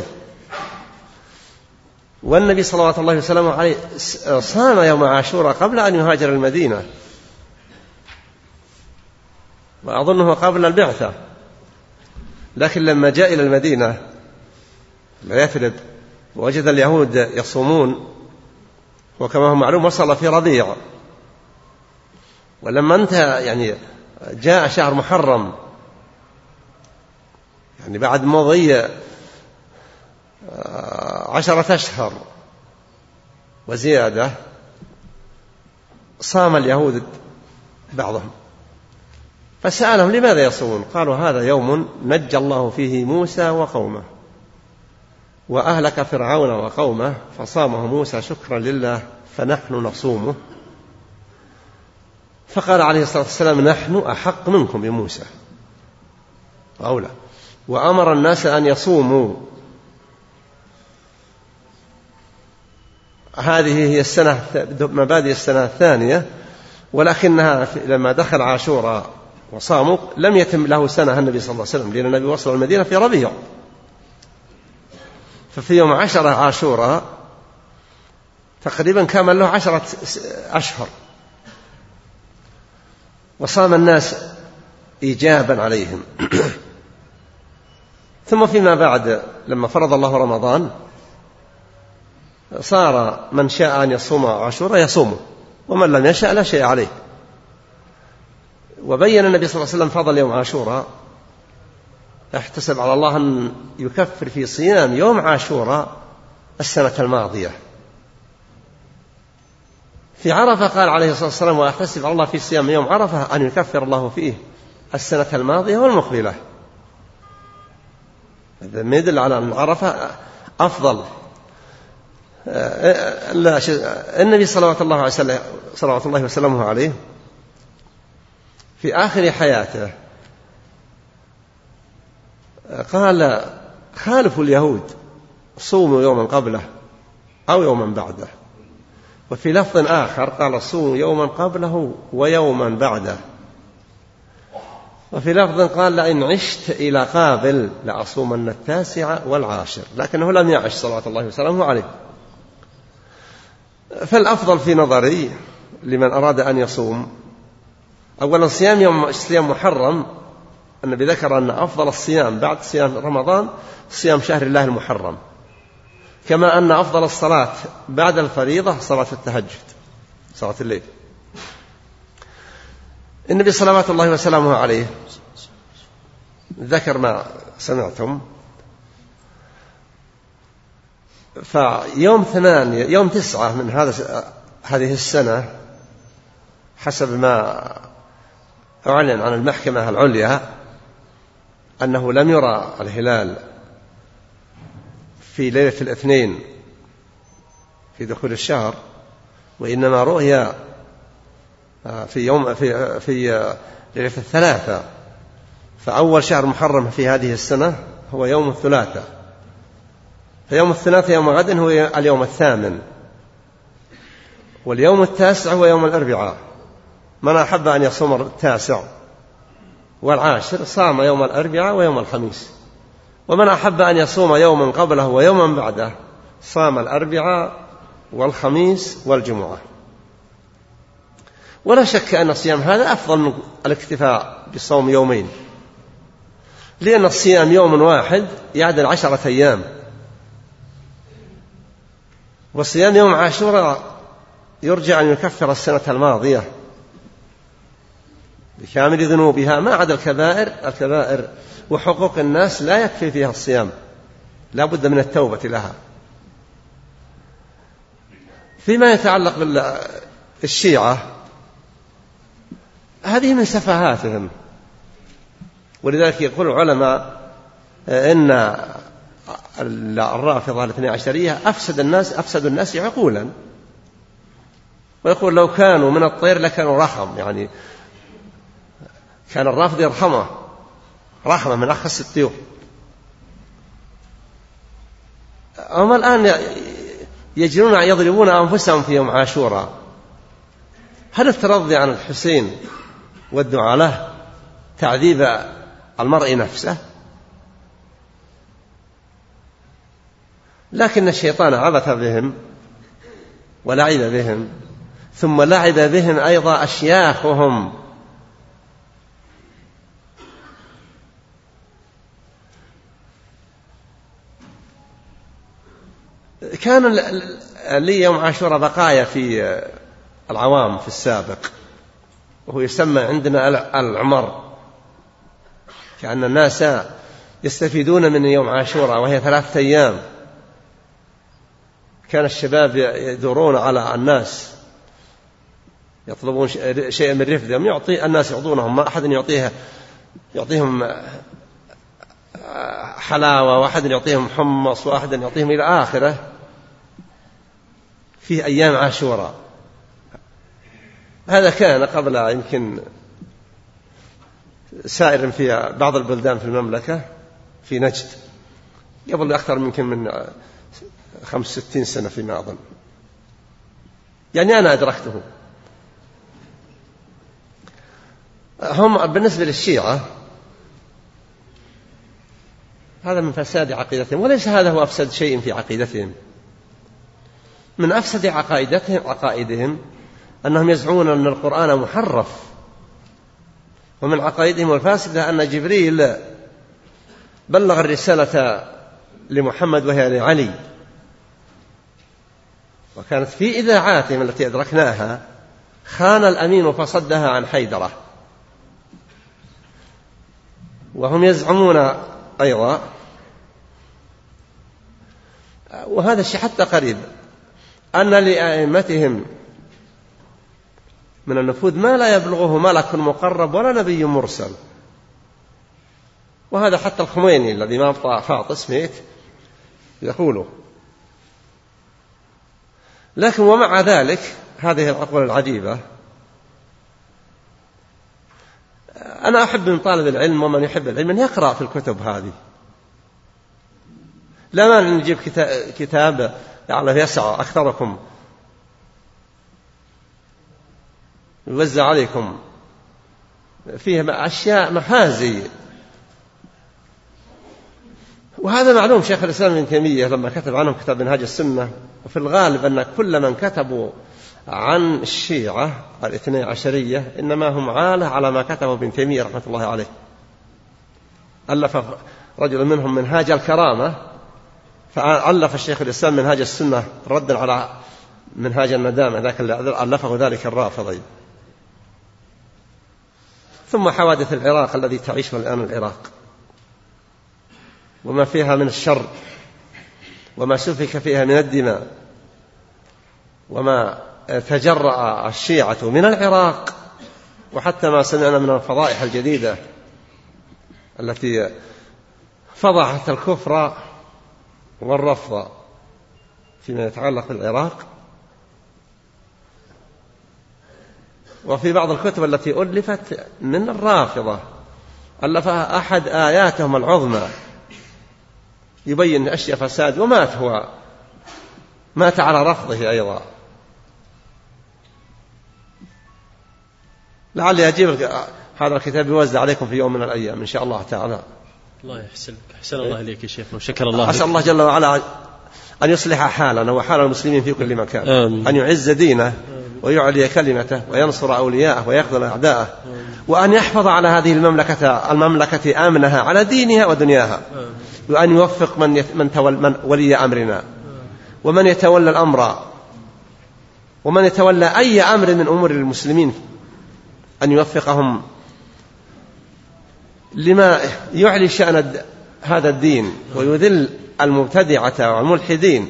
Speaker 2: والنبي صلوات الله وسلامه عليه صام يوم عاشوراء قبل أن يهاجر المدينة، وأظنه قبل البعثة، لكن لما جاء إلى المدينة يثرب ووجد اليهود يصومون، وكما هو معلوم وصل في ربيع، ولما انتهى يعني جاء شهر محرم يعني بعد مضي عشرة أشهر وزيادة صام اليهود بعضهم، فسألهم لماذا يصومون؟ قالوا هذا يوم نجى الله فيه موسى وقومه وأهلك فرعون وقومه فصامه موسى شكرا لله فنحن نصومه. فقال عليه الصلاة والسلام نحن أحق منكم بموسى أولى، وأمر الناس أن يصوموا. هذه هي السنة مبادئ السنة الثانية، ولكنها لما دخل عاشوراء وصاموا لم يتم له سنة النبي صلى الله عليه وسلم، لأن النبي وصل المدينة في ربيع، ففي يوم عشرة عاشوراء تقريبا كان له عشرة أشهر، وصام الناس إيجابا عليهم. ثم فيما بعد لما فرض الله رمضان صار من شاء أن يصوم عاشوراء يصومه، ومن لم يشاء لا شيء عليه. وبين النبي صلى الله عليه وسلم فضل يوم عاشوراء، احتسب على الله أن يكفر في صيام يوم عاشوراء السنة الماضية. في عرفة قال عليه الصلاة والسلام واحتسب على الله في صيام يوم عرفة أن يكفر الله فيه السنة الماضية والمقبلة. هذا ما يدل على أن عرفة أفضل. النبي صلوات الله عليه وسلم صلوات الله وسلامه عليه في آخر حياته قال خالفوا اليهود صوموا يوما قبله أو يوما بعده، وفي لفظ آخر قال صوموا يوما قبله ويوما بعده، وفي لفظ قال لئن عشت إلى قابل لأصومن التاسع والعاشر، لكنه لم يعش صلوات الله وسلامه عليه. فالأفضل في نظري لمن أراد أن يصوم أولا صيام يوم صيام محرم. النبي ذكر أن أفضل الصيام بعد صيام رمضان صيام شهر الله المحرم، كما أن أفضل الصلاة بعد الفريضة صلاة التهجد صلاة الليل. النبي صلوات الله وسلامه عليه ذكر ما سمعتم، فيوم ثمانية يوم تسعة من هذا هذه السنة حسب ما أعلن عن المحكمة العليا أنه لم يرى الهلال في ليلة الاثنين في دخول الشهر، وإنما رؤيا في يوم في في ليلة الثلاثة، فأول شهر محرم في هذه السنة هو يوم الثلاثاء، فيوم الثلاثاء يوم غد هو اليوم الثامن، واليوم التاسع هو يوم الأربعاء. من أحب أن يصوم التاسع والعاشر صام يوم الأربعاء ويوم الخميس، ومن أحب أن يصوم يوما قبله ويوما بعده صام الأربعاء والخميس والجمعة. ولا شك أن الصيام هذا أفضل من الاكتفاء بالصوم يومين، لأن الصيام يوم واحد يعدل عشرة أيام، والصيام يوم عاشوراء يرجى أن يكفر السنة الماضية بكامل ذنوبها ما عدا الكبائر. الكبائر وحقوق الناس لا يكفي فيها الصيام، لا بد من التوبة لها. فيما يتعلق بالشيعة هذه من سفهاتهم، ولذلك يقول العلماء إن الرافضة الاثني عشرية أفسد الناس أفسد الناس عقولا، ويقول لو كانوا من الطير لكانوا رخم، يعني كان الرافض يرحمه رحمة من أخس الطيور. هم الآن يجرون يضربون أنفسهم في يوم عاشوراء. هل الترضي عن الحسين والدعاء له تعذيب المرء نفسه؟ لكن الشيطان عبث بهم ولعب بهم، ثم لعب بهم أيضا أشياخهم. كان لي يوم عاشوراء بقايا في العوام في السابق، وهو يسمى عندنا العمر، كأن الناس يستفيدون من يوم عاشوراء وهي ثلاثة أيام. كان الشباب يدورون على الناس يطلبون شيء من رفدهم، يعطي الناس يعطونهم، ما أحد يعطيها يعطيهم حلاوة، واحد يعطيهم حمص، واحد يعطيهم إلى آخره في أيام عاشوراء. هذا كان قبل يمكن سائر في بعض البلدان في المملكة في نجد، قبل أكثر يمكن من خمس ستين سنة فيما أظن، يعني أنا أدركته. هم بالنسبة للشيعة هذا من فساد عقيدتهم، وليس هذا هو أفسد شيء في عقيدتهم. من أفسد عقائدتهم عقائدهم أنهم يزعمون أن القرآن محرف، ومن عقائدهم الفاسدة أن جبريل بلغ الرسالة لمحمد وهي لعلي، وكانت في إذاعاتهم التي أدركناها خان الأمين فصدها عن حيدرة. وهم يزعمون أيضا، وهذا الشيء حتى قريب، أن لأئمتهم من النفوذ ما لا يبلغه ملك مقرب ولا نبي مرسل. وهذا حتى الخميني الذي ما أبطأ فاطس ميت يقوله. لكن ومع ذلك هذه العقول العجيبة، أنا أحب من طالب العلم ومن يحب العلم أن يقرأ في الكتب هذه، لا مانع أن نجيب كتاب يعلم يسع أكثركم يوزع عليكم فيه أشياء محازي. وهذا معلوم. شيخ الإسلام ابن تيمية لما كتب عنهم كتاب منهاج السنة، وفي الغالب أن كل من كتبوا عن الشيعة الاثني عشرية إنما هم عالة على ما كتبه ابن تيمية رحمة الله عليه. ألف رجل منهم منهاج الكرامة، فألف الشيخ الإسلام منهاج السنة ردا على منهاج الندامة ذاك اللي ألفه ذلك الرافضي. ثم حوادث العراق الذي تعيشه الآن العراق وما فيها من الشر وما سفك فيها من الدماء، وما تجرأ الشيعة من العراق، وحتى ما سمعنا من الفضائح الجديدة التي فضحت الكفر والرفض فيما يتعلق بالعراق. وفي بعض الكتب التي ألفت من الرافضة ألفها أحد آياتهم العظمى يبين أشياء فساد، ومات هو، مات على رفضه أيضا. لعلي أجيب هذا الكتاب يوزع عليكم في يوم من الأيام إن شاء الله تعالى.
Speaker 1: الله يحسنك، أحسن الله إليك يا شيخ، وشكر الله.
Speaker 2: أسأل الله جل وعلا أن يصلح حالنا وحال المسلمين في كل مكان. آمين. أن يعز دينه ويعلي كلمته وينصر أولياءه ويخذل أعداءه، وأن يحفظ على هذه المملكة المملكة آمنها على دينها ودنياها، وأن يوفق من, يت... من, تول... من ولي أمرنا ومن يتولى الأمر ومن يتولى أي أمر من أمور المسلمين، أن يوفقهم لما يعلي شأن هذا الدين ويذل المبتدعة والملحدين،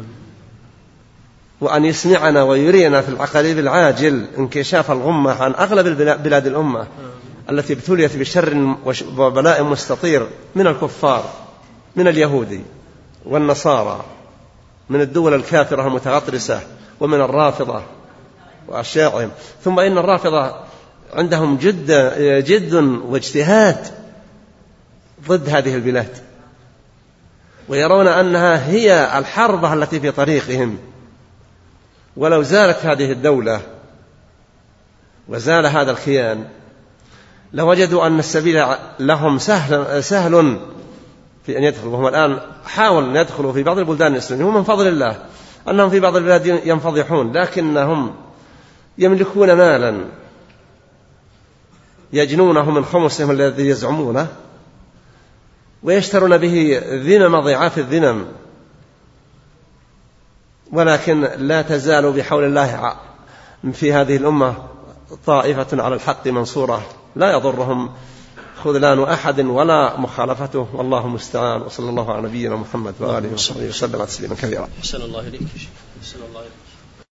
Speaker 2: وأن يسمعنا ويرينا في القريب العاجل انكشاف الغمة عن أغلب بلاد الأمة التي ابتليت بشر وبلاء مستطير من الكفار، من اليهود والنصارى، من الدول الكافرة المتغطرسة، ومن الرافضة وأشياعهم. ثم إن الرافضة عندهم جد, جد واجتهاد ضد هذه البلاد، ويرون أنها هي الحربة التي في طريقهم. ولو زالت هذه الدولة وزال هذا الكيان لوجدوا أن السبيل لهم سهل, سهل في أن يدخلوا. وهم الآن حاولوا أن يدخلوا في بعض البلدان الإسلامية، ومن فضل الله أنهم في بعض البلاد ينفضحون، لكنهم يملكون مالا يجنونه من خمسهم الذي يزعمونه، ويشترون به ذنم ضعاف الذنم. ولكن لا تزال بحول الله في هذه الأمة طائفة على الحق منصورة، لا يضرهم خذلان أحد ولا مخالفته، والله المستعان. وصلى الله على نبينا محمد وآله وصحبه وسلم تسليما كثيرا.
Speaker 1: أحسن الله إليك. أحسن الله إليك.